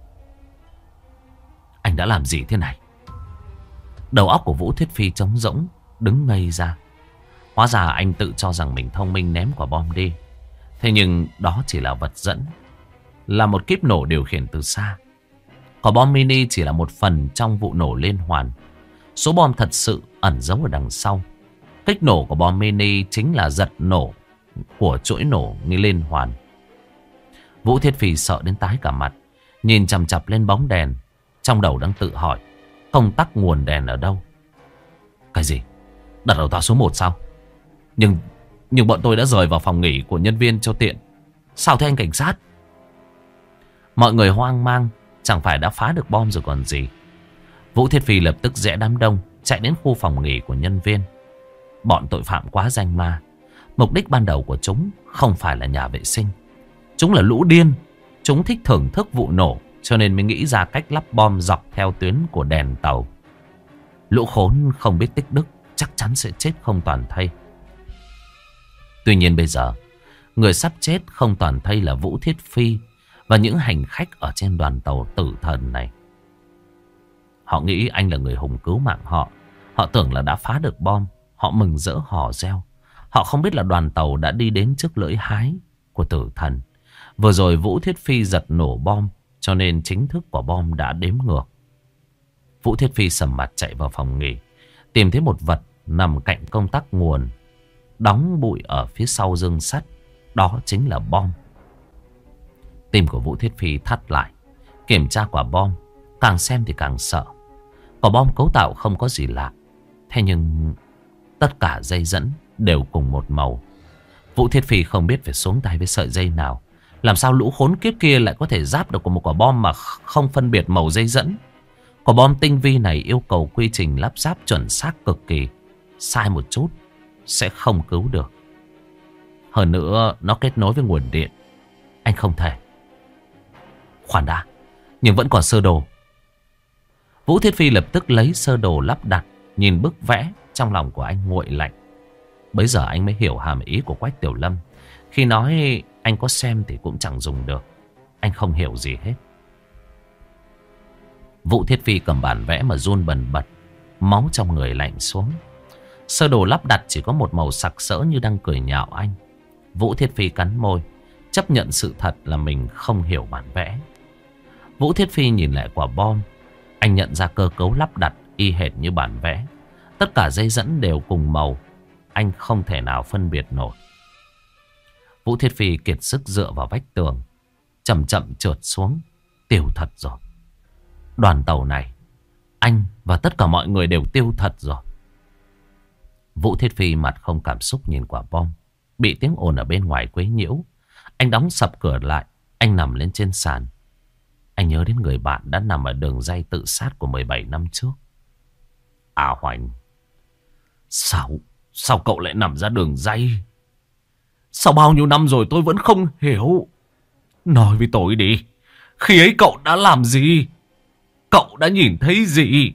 Anh đã làm gì thế này? Đầu óc của Vũ Thiết Phi trống rỗng, đứng ngây ra. Hóa ra anh tự cho rằng mình thông minh ném quả bom đi. Thế nhưng đó chỉ là vật dẫn, là một kíp nổ điều khiển từ xa. Quả bom mini chỉ là một phần trong vụ nổ liên hoàn. Số bom thật sự ẩn giấu ở đằng sau. Kích nổ của bom mini chính là giật nổ của chuỗi nổ như liên hoàn. Vũ Thiết Phi sợ đến tái cả mặt, nhìn chằm chằm lên bóng đèn, trong đầu đang tự hỏi công tắc nguồn đèn ở đâu. Cái gì? Đặt ở tòa số một sao? Nhưng Nhưng bọn tôi đã rời vào phòng nghỉ của nhân viên cho tiện. Sao thế anh cảnh sát? Mọi người hoang mang, chẳng phải đã phá được bom rồi còn gì. Vũ Thiết Phi lập tức rẽ đám đông, chạy đến khu phòng nghỉ của nhân viên. Bọn tội phạm quá danh ma. Mục đích ban đầu của chúng không phải là nhà vệ sinh. Chúng là lũ điên. Chúng thích thưởng thức vụ nổ, cho nên mới nghĩ ra cách lắp bom dọc theo tuyến của đèn tàu. Lũ khốn không biết tích đức, chắc chắn sẽ chết không toàn thây. Tuy nhiên bây giờ, người sắp chết không toàn thây là Vũ Thiết Phi và những hành khách ở trên đoàn tàu tử thần này. Họ nghĩ anh là người hùng cứu mạng họ. Họ tưởng là đã phá được bom. Họ mừng rỡ hò reo. Họ không biết là đoàn tàu đã đi đến trước lưỡi hái của tử thần. Vừa rồi Vũ Thiết Phi giật nổ bom, cho nên chính thức quả bom đã đếm ngược. Vũ Thiết Phi sầm mặt chạy vào phòng nghỉ, tìm thấy một vật nằm cạnh công tắc nguồn, đóng bụi ở phía sau dương sắt. Đó chính là bom. Tim của Vũ Thiết Phi thắt lại. Kiểm tra quả bom, càng xem thì càng sợ. Quả bom cấu tạo không có gì lạ. Thế nhưng tất cả dây dẫn đều cùng một màu. Vũ Thiết Phi không biết phải xuống tay với sợi dây nào. Làm sao lũ khốn kiếp kia lại có thể giáp được một quả bom mà không phân biệt màu dây dẫn. Quả bom tinh vi này yêu cầu quy trình lắp ráp chuẩn xác cực kỳ. Sai một chút sẽ không cứu được. Hơn nữa nó kết nối với nguồn điện. Anh không thể. Khoan đã, nhưng vẫn còn sơ đồ. Vũ Thiết Phi lập tức lấy sơ đồ lắp đặt. Nhìn bức vẽ, trong lòng của anh nguội lạnh. Bấy giờ anh mới hiểu hàm ý của Quách Tiểu Lâm. Khi nói anh có xem thì cũng chẳng dùng được. Anh không hiểu gì hết. Vũ Thiết Phi cầm bản vẽ mà run bần bật. Máu trong người lạnh xuống. Sơ đồ lắp đặt chỉ có một màu sặc sỡ như đang cười nhạo anh. Vũ Thiết Phi cắn môi, chấp nhận sự thật là mình không hiểu bản vẽ. Vũ Thiết Phi nhìn lại quả bom. Anh nhận ra cơ cấu lắp đặt y hệt như bản vẽ. Tất cả dây dẫn đều cùng màu. Anh không thể nào phân biệt nổi. Vũ Thiết Phi kiệt sức dựa vào vách tường, chậm chậm trượt xuống. Tiêu thật rồi. Đoàn tàu này, anh và tất cả mọi người đều tiêu thật rồi. Vũ Thiết Phi mặt không cảm xúc nhìn quả bom. Bị tiếng ồn ở bên ngoài quấy nhiễu. Anh đóng sập cửa lại. Anh nằm lên trên sàn. Anh nhớ đến người bạn đã nằm ở đường ray tự sát của mười bảy năm trước. À Hoành, Sao Sao cậu lại nằm ra đường ray? Sao bao nhiêu năm rồi tôi vẫn không hiểu? Nói với tôi đi. Khi ấy cậu đã làm gì? Cậu đã nhìn thấy gì?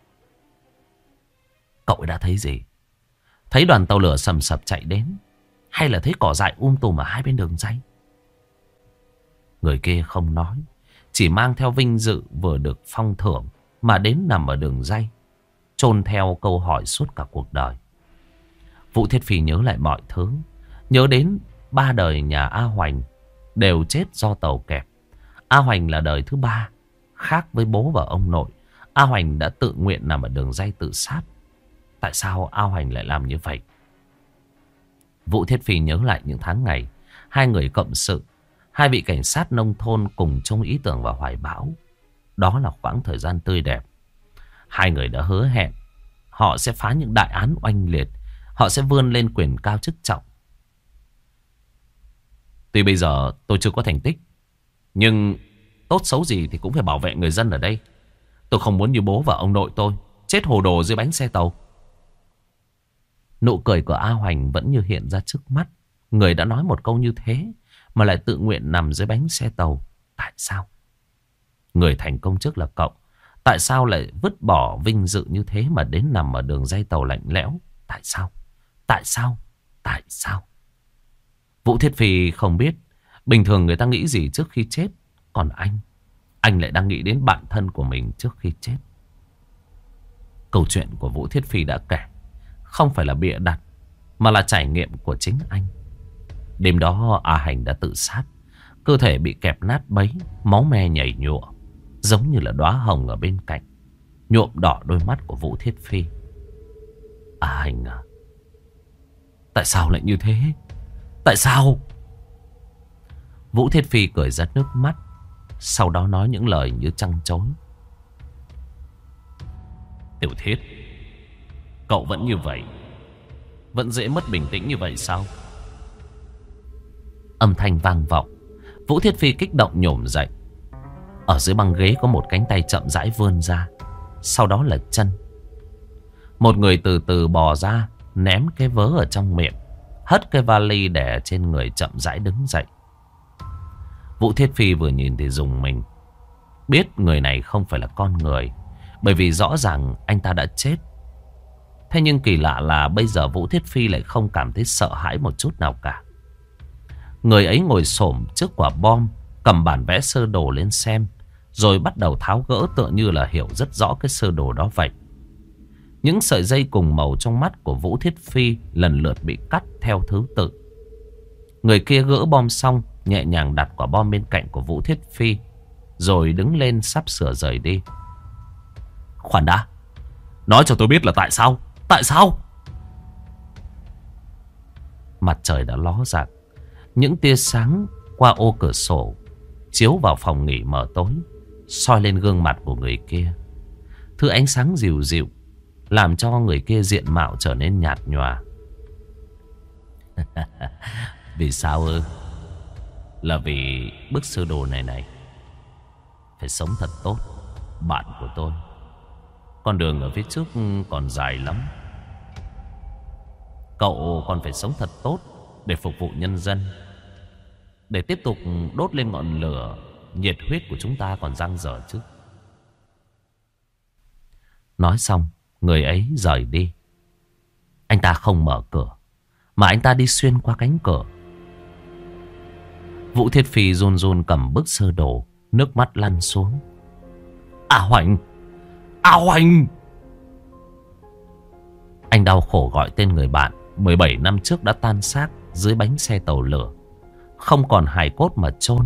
Cậu đã thấy gì? Thấy đoàn tàu lửa sầm sập chạy đến? Hay là thấy cỏ dại um tùm ở hai bên đường ray? Người kia không nói, chỉ mang theo vinh dự vừa được phong thưởng mà đến nằm ở đường ray, chôn theo câu hỏi suốt cả cuộc đời. Vũ Thiết Phi nhớ lại mọi thứ. Nhớ đến ba đời nhà A Hoành đều chết do tàu kẹp. A Hoành là đời thứ ba, Khác với bố và ông nội, A Hoành đã tự nguyện nằm ở đường ray tự sát. Tại sao A Hoành lại làm như vậy? Vũ Thiết Phi nhớ lại những tháng ngày hai người cộng sự, hai vị cảnh sát nông thôn cùng chung ý tưởng và hoài bão. Đó là khoảng thời gian tươi đẹp. Hai người đã hứa hẹn họ sẽ phá những đại án oanh liệt, họ sẽ vươn lên quyền cao chức trọng. Tuy bây giờ tôi chưa có thành tích, nhưng tốt xấu gì thì cũng phải bảo vệ người dân ở đây. Tôi không muốn như bố và ông nội tôi chết hồ đồ dưới bánh xe tàu. Nụ cười của A Hoành vẫn như hiện ra trước mắt. Người đã nói một câu như thế mà lại tự nguyện nằm dưới bánh xe tàu. Tại sao? Người thành công trước là cậu. Tại sao lại vứt bỏ vinh dự như thế mà đến nằm ở đường ray tàu lạnh lẽo? Tại sao? Tại sao? Tại sao? Vũ Thiết Phi không biết. Bình thường người ta nghĩ gì trước khi chết. Còn anh, anh lại đang nghĩ đến bản thân của mình trước khi chết. Câu chuyện của Vũ Thiết Phi đã kể không phải là bịa đặt, mà là trải nghiệm của chính anh. Đêm đó A Hành đã tự sát. Cơ thể bị kẹp nát bấy, máu me nhảy nhụa, giống như là đóa hồng ở bên cạnh, nhuộm đỏ đôi mắt của Vũ Thiết Phi. A Hành à, tại sao lại như thế? Tại sao? Vũ Thiết Phi cười ra nước mắt, sau đó nói những lời như trăng trối. Tiểu Thiết, cậu vẫn như vậy, vẫn dễ mất bình tĩnh như vậy sao? Âm thanh vang vọng. Vũ Thiết Phi kích động nhổm dậy. Ở dưới băng ghế có một cánh tay chậm rãi vươn ra, sau đó là chân. Một người từ từ bò ra, ném cái vớ ở trong miệng, hất cái vali để ở trên người, chậm rãi đứng dậy. Vũ Thiết Phi vừa nhìn thì rùng mình. Biết người này không phải là con người, bởi vì rõ ràng anh ta đã chết. Thế nhưng kỳ lạ là bây giờ Vũ Thiết Phi lại không cảm thấy sợ hãi một chút nào cả. Người ấy ngồi xổm trước quả bom, cầm bản vẽ sơ đồ lên xem, rồi bắt đầu tháo gỡ, tựa như là hiểu rất rõ cái sơ đồ đó vậy. Những sợi dây cùng màu trong mắt của Vũ Thiết Phi lần lượt bị cắt theo thứ tự. Người kia gỡ bom xong, nhẹ nhàng đặt quả bom bên cạnh của Vũ Thiết Phi, rồi đứng lên sắp sửa rời đi. Khoan đã, nói cho tôi biết là tại sao? Tại sao? Mặt trời đã ló dạng. Những tia sáng qua ô cửa sổ chiếu vào phòng nghỉ mờ tối, soi lên gương mặt của người kia. Thứ ánh sáng dịu dịu làm cho người kia diện mạo trở nên nhạt nhòa. Vì sao ư? Là vì bức sơ đồ này này. Phải sống thật tốt, bạn của tôi. Con đường ở phía trước còn dài lắm. Cậu còn phải sống thật tốt để phục vụ nhân dân, để tiếp tục đốt lên ngọn lửa nhiệt huyết của chúng ta còn dang dở chứ. Nói xong, người ấy rời đi. Anh ta không mở cửa, mà anh ta đi xuyên qua cánh cửa. Vũ Thiết Phi run run cầm bức sơ đồ, nước mắt lăn xuống. A Hoành! A Hoành! Anh đau khổ gọi tên người bạn mười bảy năm trước đã tan xác dưới bánh xe tàu lửa, không còn hài cốt mà chôn.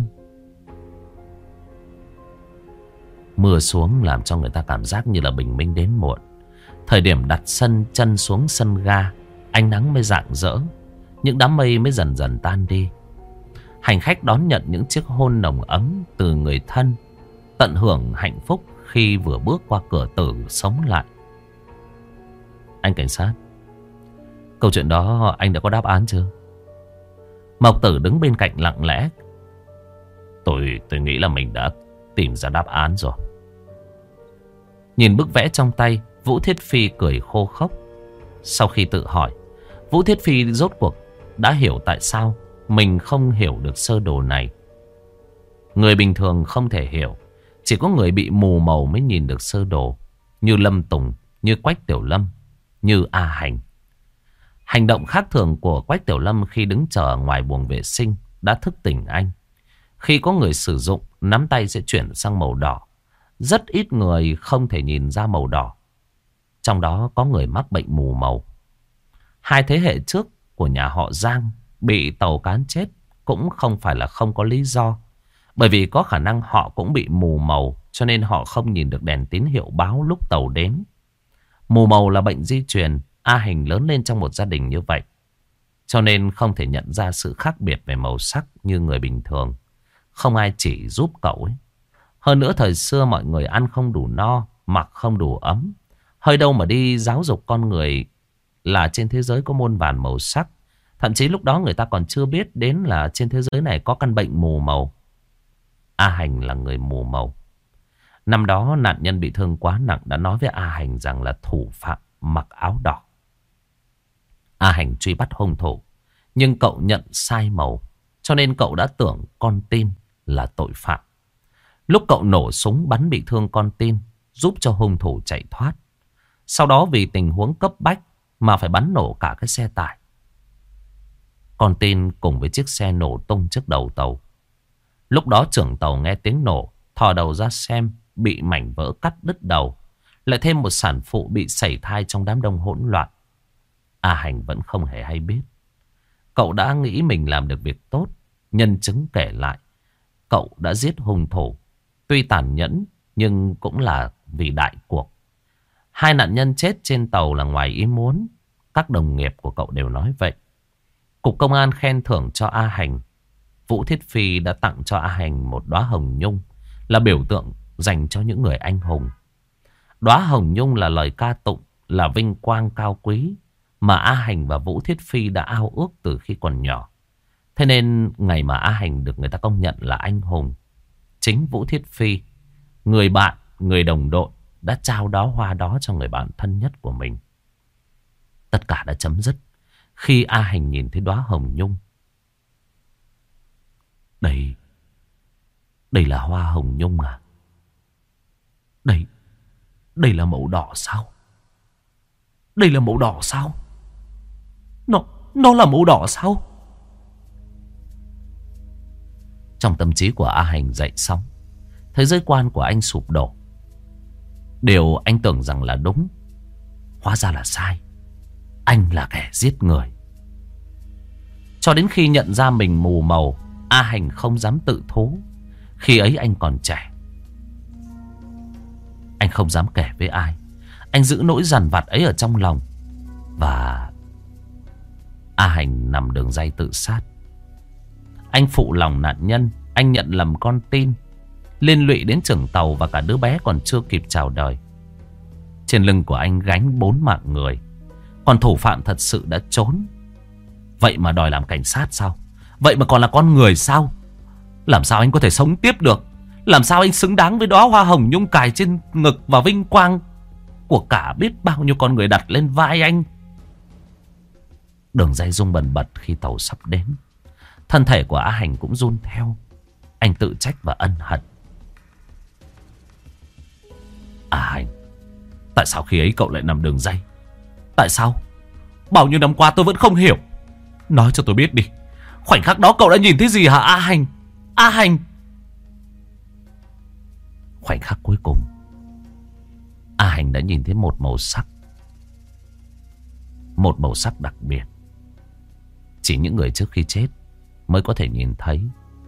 Mưa xuống làm cho người ta cảm giác như là bình minh đến muộn. Thời điểm đặt sân chân xuống sân ga, ánh nắng mới rạng rỡ, những đám mây mới dần dần tan đi. Hành khách đón nhận những chiếc hôn nồng ấm từ người thân, tận hưởng hạnh phúc khi vừa bước qua cửa tử sống lại. Anh cảnh sát, câu chuyện đó anh đã có đáp án chưa? Mộc Tử đứng bên cạnh lặng lẽ. Tôi tôi nghĩ là mình đã tìm ra đáp án rồi. Nhìn bức vẽ trong tay, Vũ Thiết Phi cười khô khốc. Sau khi tự hỏi, Vũ Thiết Phi rốt cuộc đã hiểu tại sao mình không hiểu được sơ đồ này. Người bình thường không thể hiểu, chỉ có người bị mù màu mới nhìn được sơ đồ. Như Lâm Tùng, như Quách Tiểu Lâm, như A Hành. Hành động khác thường của Quách Tiểu Lâm khi đứng chờ ngoài buồng vệ sinh đã thức tỉnh anh. Khi có người sử dụng, nắm tay sẽ chuyển sang màu đỏ. Rất ít người không thể nhìn ra màu đỏ. Trong đó có người mắc bệnh mù màu. Hai thế hệ trước của nhà họ Giang bị tàu cán chết cũng không phải là không có lý do. Bởi vì có khả năng họ cũng bị mù màu cho nên họ không nhìn được đèn tín hiệu báo lúc tàu đến. Mù màu là bệnh di truyền. A Hành lớn lên trong một gia đình như vậy, cho nên không thể nhận ra sự khác biệt về màu sắc như người bình thường. Không ai chỉ giúp cậu ấy. Hơn nữa thời xưa mọi người ăn không đủ no, mặc không đủ ấm. Hơi đâu mà đi giáo dục con người là trên thế giới có muôn vàn màu sắc. Thậm chí lúc đó người ta còn chưa biết đến là trên thế giới này có căn bệnh mù màu. A Hành là người mù màu. Năm đó nạn nhân bị thương quá nặng đã nói với A Hành rằng là thủ phạm mặc áo đỏ. A Hành truy bắt hung thủ, nhưng cậu nhận sai màu, cho nên cậu đã tưởng con tin là tội phạm. Lúc cậu nổ súng bắn bị thương con tin, giúp cho hung thủ chạy thoát. Sau đó vì tình huống cấp bách mà phải bắn nổ cả cái xe tải. Con tin cùng với chiếc xe nổ tung trước đầu tàu. Lúc đó trưởng tàu nghe tiếng nổ, thò đầu ra xem, bị mảnh vỡ cắt đứt đầu. Lại thêm một sản phụ bị sảy thai trong đám đông hỗn loạn. A Hành vẫn không hề hay biết. Cậu đã nghĩ mình làm được việc tốt. Nhân chứng kể lại, cậu đã giết hung thủ. Tuy tàn nhẫn nhưng cũng là vì đại cuộc. Hai nạn nhân chết trên tàu là ngoài ý muốn. Các đồng nghiệp của cậu đều nói vậy. Cục công an khen thưởng cho A Hành. Vũ Thiết Phi đã tặng cho A Hành một đóa hồng nhung, là biểu tượng dành cho những người anh hùng. Đóa hồng nhung là lời ca tụng, là vinh quang cao quý mà A Hành và Vũ Thiết Phi đã ao ước từ khi còn nhỏ. Thế nên ngày mà A Hành được người ta công nhận là anh hùng, chính Vũ Thiết Phi, người bạn, người đồng đội, đã trao đóa hoa đó cho người bạn thân nhất của mình. Tất cả đã chấm dứt khi A Hành nhìn thấy đóa hồng nhung. Đây, đây là hoa hồng nhung à? Đây, đây là màu đỏ sao? Đây là màu đỏ sao? Nó, nó là màu đỏ sao? Trong tâm trí của A Hành dậy sóng. Thế giới quan của anh sụp đổ. Điều anh tưởng rằng là đúng, hóa ra là sai. Anh là kẻ giết người. Cho đến khi nhận ra mình mù màu, A Hành không dám tự thú. Khi ấy anh còn trẻ. Anh không dám kể với ai. Anh giữ nỗi dằn vặt ấy ở trong lòng. Và A Hành nằm đường ray tự sát. Anh phụ lòng nạn nhân. Anh nhận lầm con tin, liên lụy đến trưởng tàu và cả đứa bé còn chưa kịp chào đời. Trên lưng của anh gánh bốn mạng người. Còn thủ phạm thật sự đã trốn. Vậy mà đòi làm cảnh sát sao? Vậy mà còn là con người sao? Làm sao anh có thể sống tiếp được? Làm sao anh xứng đáng với đóa hoa hồng nhung cài trên ngực và vinh quang của cả biết bao nhiêu con người đặt lên vai anh? Đường dây rung bần bật khi tàu sắp đến. Thân thể của A Hành cũng run theo. Anh tự trách và ân hận. A Hành, tại sao khi ấy cậu lại nằm đường dây? Tại sao? Bao nhiêu năm qua tôi vẫn không hiểu. Nói cho tôi biết đi. Khoảnh khắc đó cậu đã nhìn thấy gì hả A Hành? A Hành. Khoảnh khắc cuối cùng, A Hành đã nhìn thấy một màu sắc. Một màu sắc đặc biệt. Chỉ những người trước khi chết mới có thể nhìn thấy.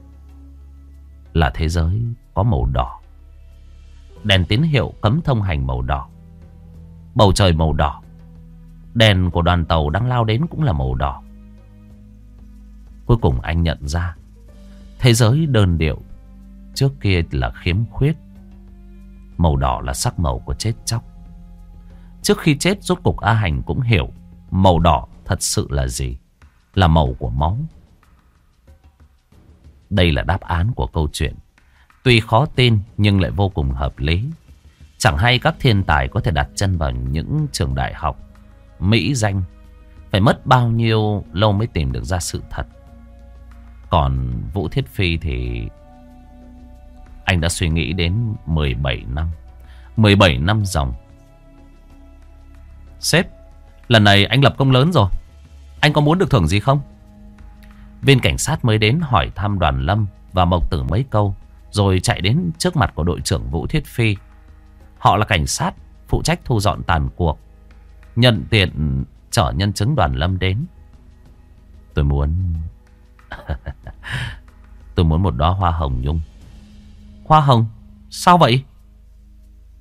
Là thế giới có màu đỏ. Đèn tín hiệu cấm thông hành màu đỏ. Bầu trời màu đỏ. Đèn của đoàn tàu đang lao đến cũng là màu đỏ. Cuối cùng anh nhận ra thế giới đơn điệu trước kia là khiếm khuyết. Màu đỏ là sắc màu của chết chóc. Trước khi chết rốt cục A Hành cũng hiểu màu đỏ thật sự là gì. Là màu của máu. Đây là đáp án của câu chuyện. Tuy khó tin nhưng lại vô cùng hợp lý. Chẳng hay các thiên tài có thể đặt chân vào những trường đại học mỹ danh, phải mất bao nhiêu lâu mới tìm được ra sự thật. Còn Vũ Thiết Phi thì anh đã suy nghĩ đến mười bảy năm. mười bảy năm dòng. Sếp, lần này anh lập công lớn rồi. Anh có muốn được thưởng gì không? Viên cảnh sát mới đến hỏi thăm Đoàn Lâm và Mộc Tử mấy câu, rồi chạy đến trước mặt của đội trưởng Vũ Thiết Phi. Họ là cảnh sát phụ trách thu dọn tàn cuộc. Nhận tiền chở nhân chứng Đoàn Lâm đến. Tôi muốn Tôi muốn một đóa hoa hồng nhung. Hoa hồng? Sao vậy?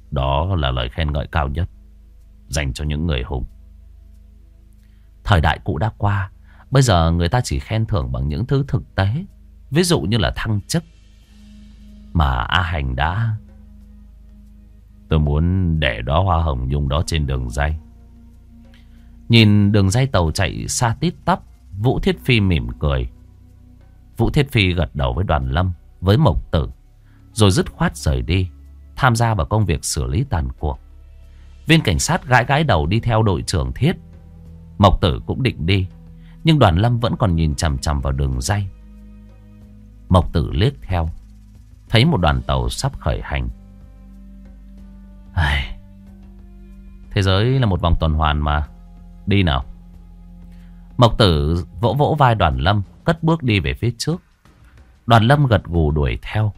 Đó là lời khen ngợi cao nhất dành cho những người hùng. Thời đại cũ đã qua, bây giờ người ta chỉ khen thưởng bằng những thứ thực tế. Ví dụ như là thăng chức. Mà A Hành đã... Tôi muốn để đó hoa hồng nhung đó trên đường dây. Nhìn đường dây tàu chạy xa tít tắp, Vũ Thiết Phi mỉm cười. Vũ Thiết Phi gật đầu với Đoàn Lâm, với Mộc Tử, rồi dứt khoát rời đi, tham gia vào công việc xử lý tàn cuộc. Viên cảnh sát gãi gãi đầu đi theo đội trưởng Thiết. Mộc Tử cũng định đi, nhưng Đoàn Lâm vẫn còn nhìn chằm chằm vào đường dây. Mộc Tử liếc theo, thấy một đoàn tàu sắp khởi hành. Ai... Thế giới là một vòng tuần hoàn mà. Đi nào. Mộc Tử vỗ vỗ vai Đoàn Lâm, cất bước đi về phía trước. Đoàn Lâm gật gù đuổi theo.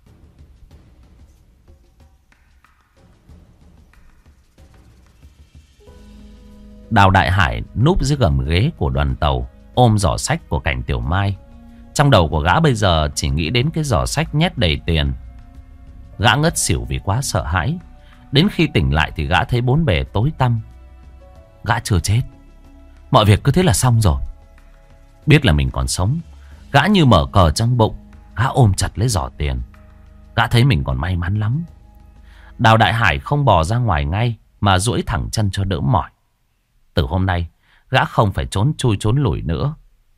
Đào Đại Hải núp dưới gầm ghế của đoàn tàu, ôm giỏ sách của Cảnh Tiểu Mai. Trong đầu của gã bây giờ chỉ nghĩ đến cái giỏ sách nhét đầy tiền. Gã ngất xỉu vì quá sợ hãi. Đến khi tỉnh lại thì gã thấy bốn bề tối tăm. Gã chưa chết, mọi việc cứ thế là xong rồi. Biết là mình còn sống, gã như mở cờ trong bụng. Gã ôm chặt lấy giỏ tiền. Gã thấy mình còn may mắn lắm. Đào Đại Hải không bò ra ngoài ngay, mà duỗi thẳng chân cho đỡ mỏi. Từ hôm nay, gã không phải trốn chui trốn lủi nữa.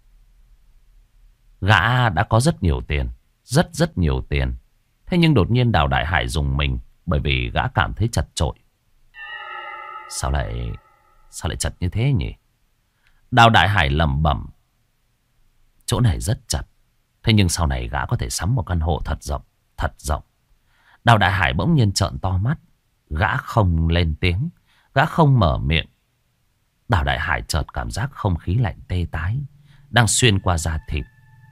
Gã đã có rất nhiều tiền, rất rất nhiều tiền. Thế nhưng đột nhiên Đào Đại Hải rùng mình, bởi vì gã cảm thấy chật chội. Sao lại Sao lại chật như thế nhỉ? Đào Đại Hải lẩm bẩm. Chỗ này rất chật. Thế nhưng sau này gã có thể sắm một căn hộ thật rộng, thật rộng. Đào Đại Hải bỗng nhiên trợn to mắt. Gã không lên tiếng, gã không mở miệng. Đào Đại Hải chợt cảm giác không khí lạnh tê tái đang xuyên qua da thịt.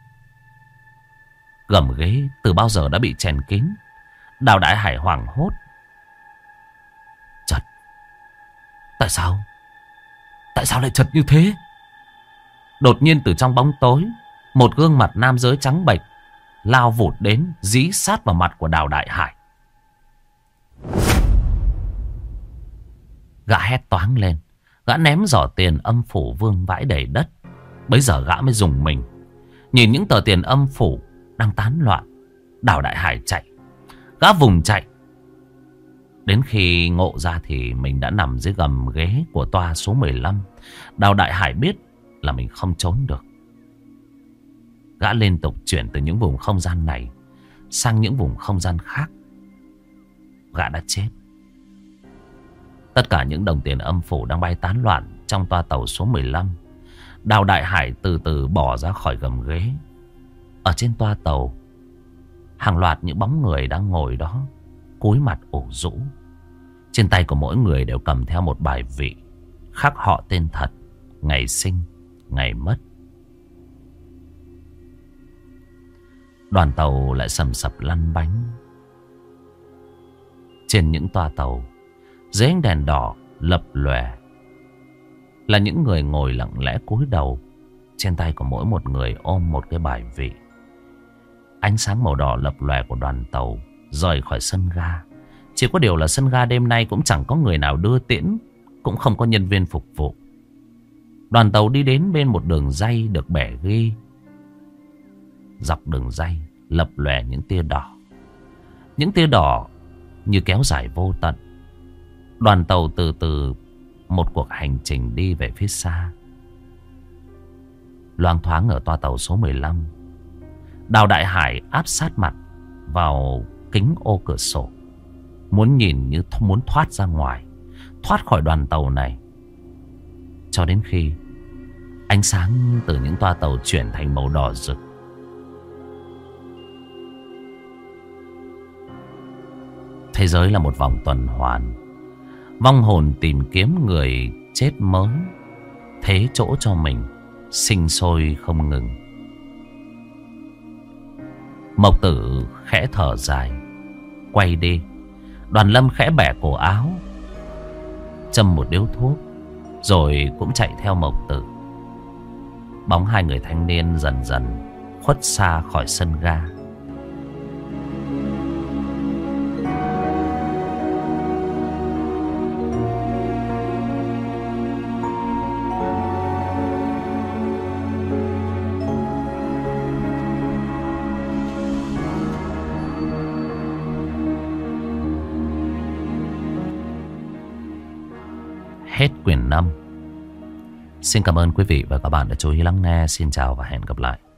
Gầm ghế từ bao giờ đã bị chèn kín. Đào Đại Hải hoảng hốt. Chật. Tại sao Tại sao lại chật như thế? Đột nhiên từ trong bóng tối, một gương mặt nam giới trắng bệch lao vụt đến, dí sát vào mặt của Đào Đại Hải. Gã hét toáng lên. Gã ném giỏ tiền âm phủ vương vãi đầy đất. Bấy giờ gã mới rùng mình, nhìn những tờ tiền âm phủ đang tán loạn. Đào Đại Hải chạy. Gã vùng chạy. Đến khi ngộ ra thì mình đã nằm dưới gầm ghế của toa số mười lăm. Đào Đại Hải biết là mình không trốn được. Gã liên tục chuyển từ những vùng không gian này sang những vùng không gian khác. Gã đã chết. Tất cả những đồng tiền âm phủ đang bay tán loạn trong toa tàu số mười lăm. Đào Đại Hải từ từ bỏ ra khỏi gầm ghế. Ở trên toa tàu, hàng loạt những bóng người đang ngồi đó, cúi mặt ủ rũ. Trên tay của mỗi người đều cầm theo một bài vị, khắc họ tên thật, ngày sinh, ngày mất. Đoàn tàu lại sầm sập lăn bánh. Trên những toa tàu, dưới ánh đèn đỏ lập lòe, là những người ngồi lặng lẽ cúi đầu. Trên tay của mỗi một người ôm một cái bài vị. Ánh sáng màu đỏ lập lòe của đoàn tàu rời khỏi sân ga. Chỉ có điều là sân ga đêm nay cũng chẳng có người nào đưa tiễn, cũng không có nhân viên phục vụ. Đoàn tàu đi đến bên một đường ray được bẻ ghi. Dọc đường ray lập lòe những tia đỏ. Những tia đỏ như kéo dài vô tận. Đoàn tàu từ từ một cuộc hành trình đi về phía xa. Loang thoáng ở toa tàu số mười lăm, Đào Đại Hải áp sát mặt vào kính ô cửa sổ, muốn nhìn như muốn thoát ra ngoài, thoát khỏi đoàn tàu này. Cho đến khi ánh sáng từ những toa tàu chuyển thành màu đỏ rực. Thế giới là một vòng tuần hoàn. Vong hồn tìm kiếm người chết mới, thế chỗ cho mình, sinh sôi không ngừng. Mộc Tử khẽ thở dài, quay đi. Đoàn Lâm khẽ bẻ cổ áo, châm một điếu thuốc, rồi cũng chạy theo Mộc Tử. Bóng hai người thanh niên dần dần khuất xa khỏi sân ga. Hết quyển năm. Xin cảm ơn quý vị và các bạn đã chú ý lắng nghe. Xin chào và hẹn gặp lại.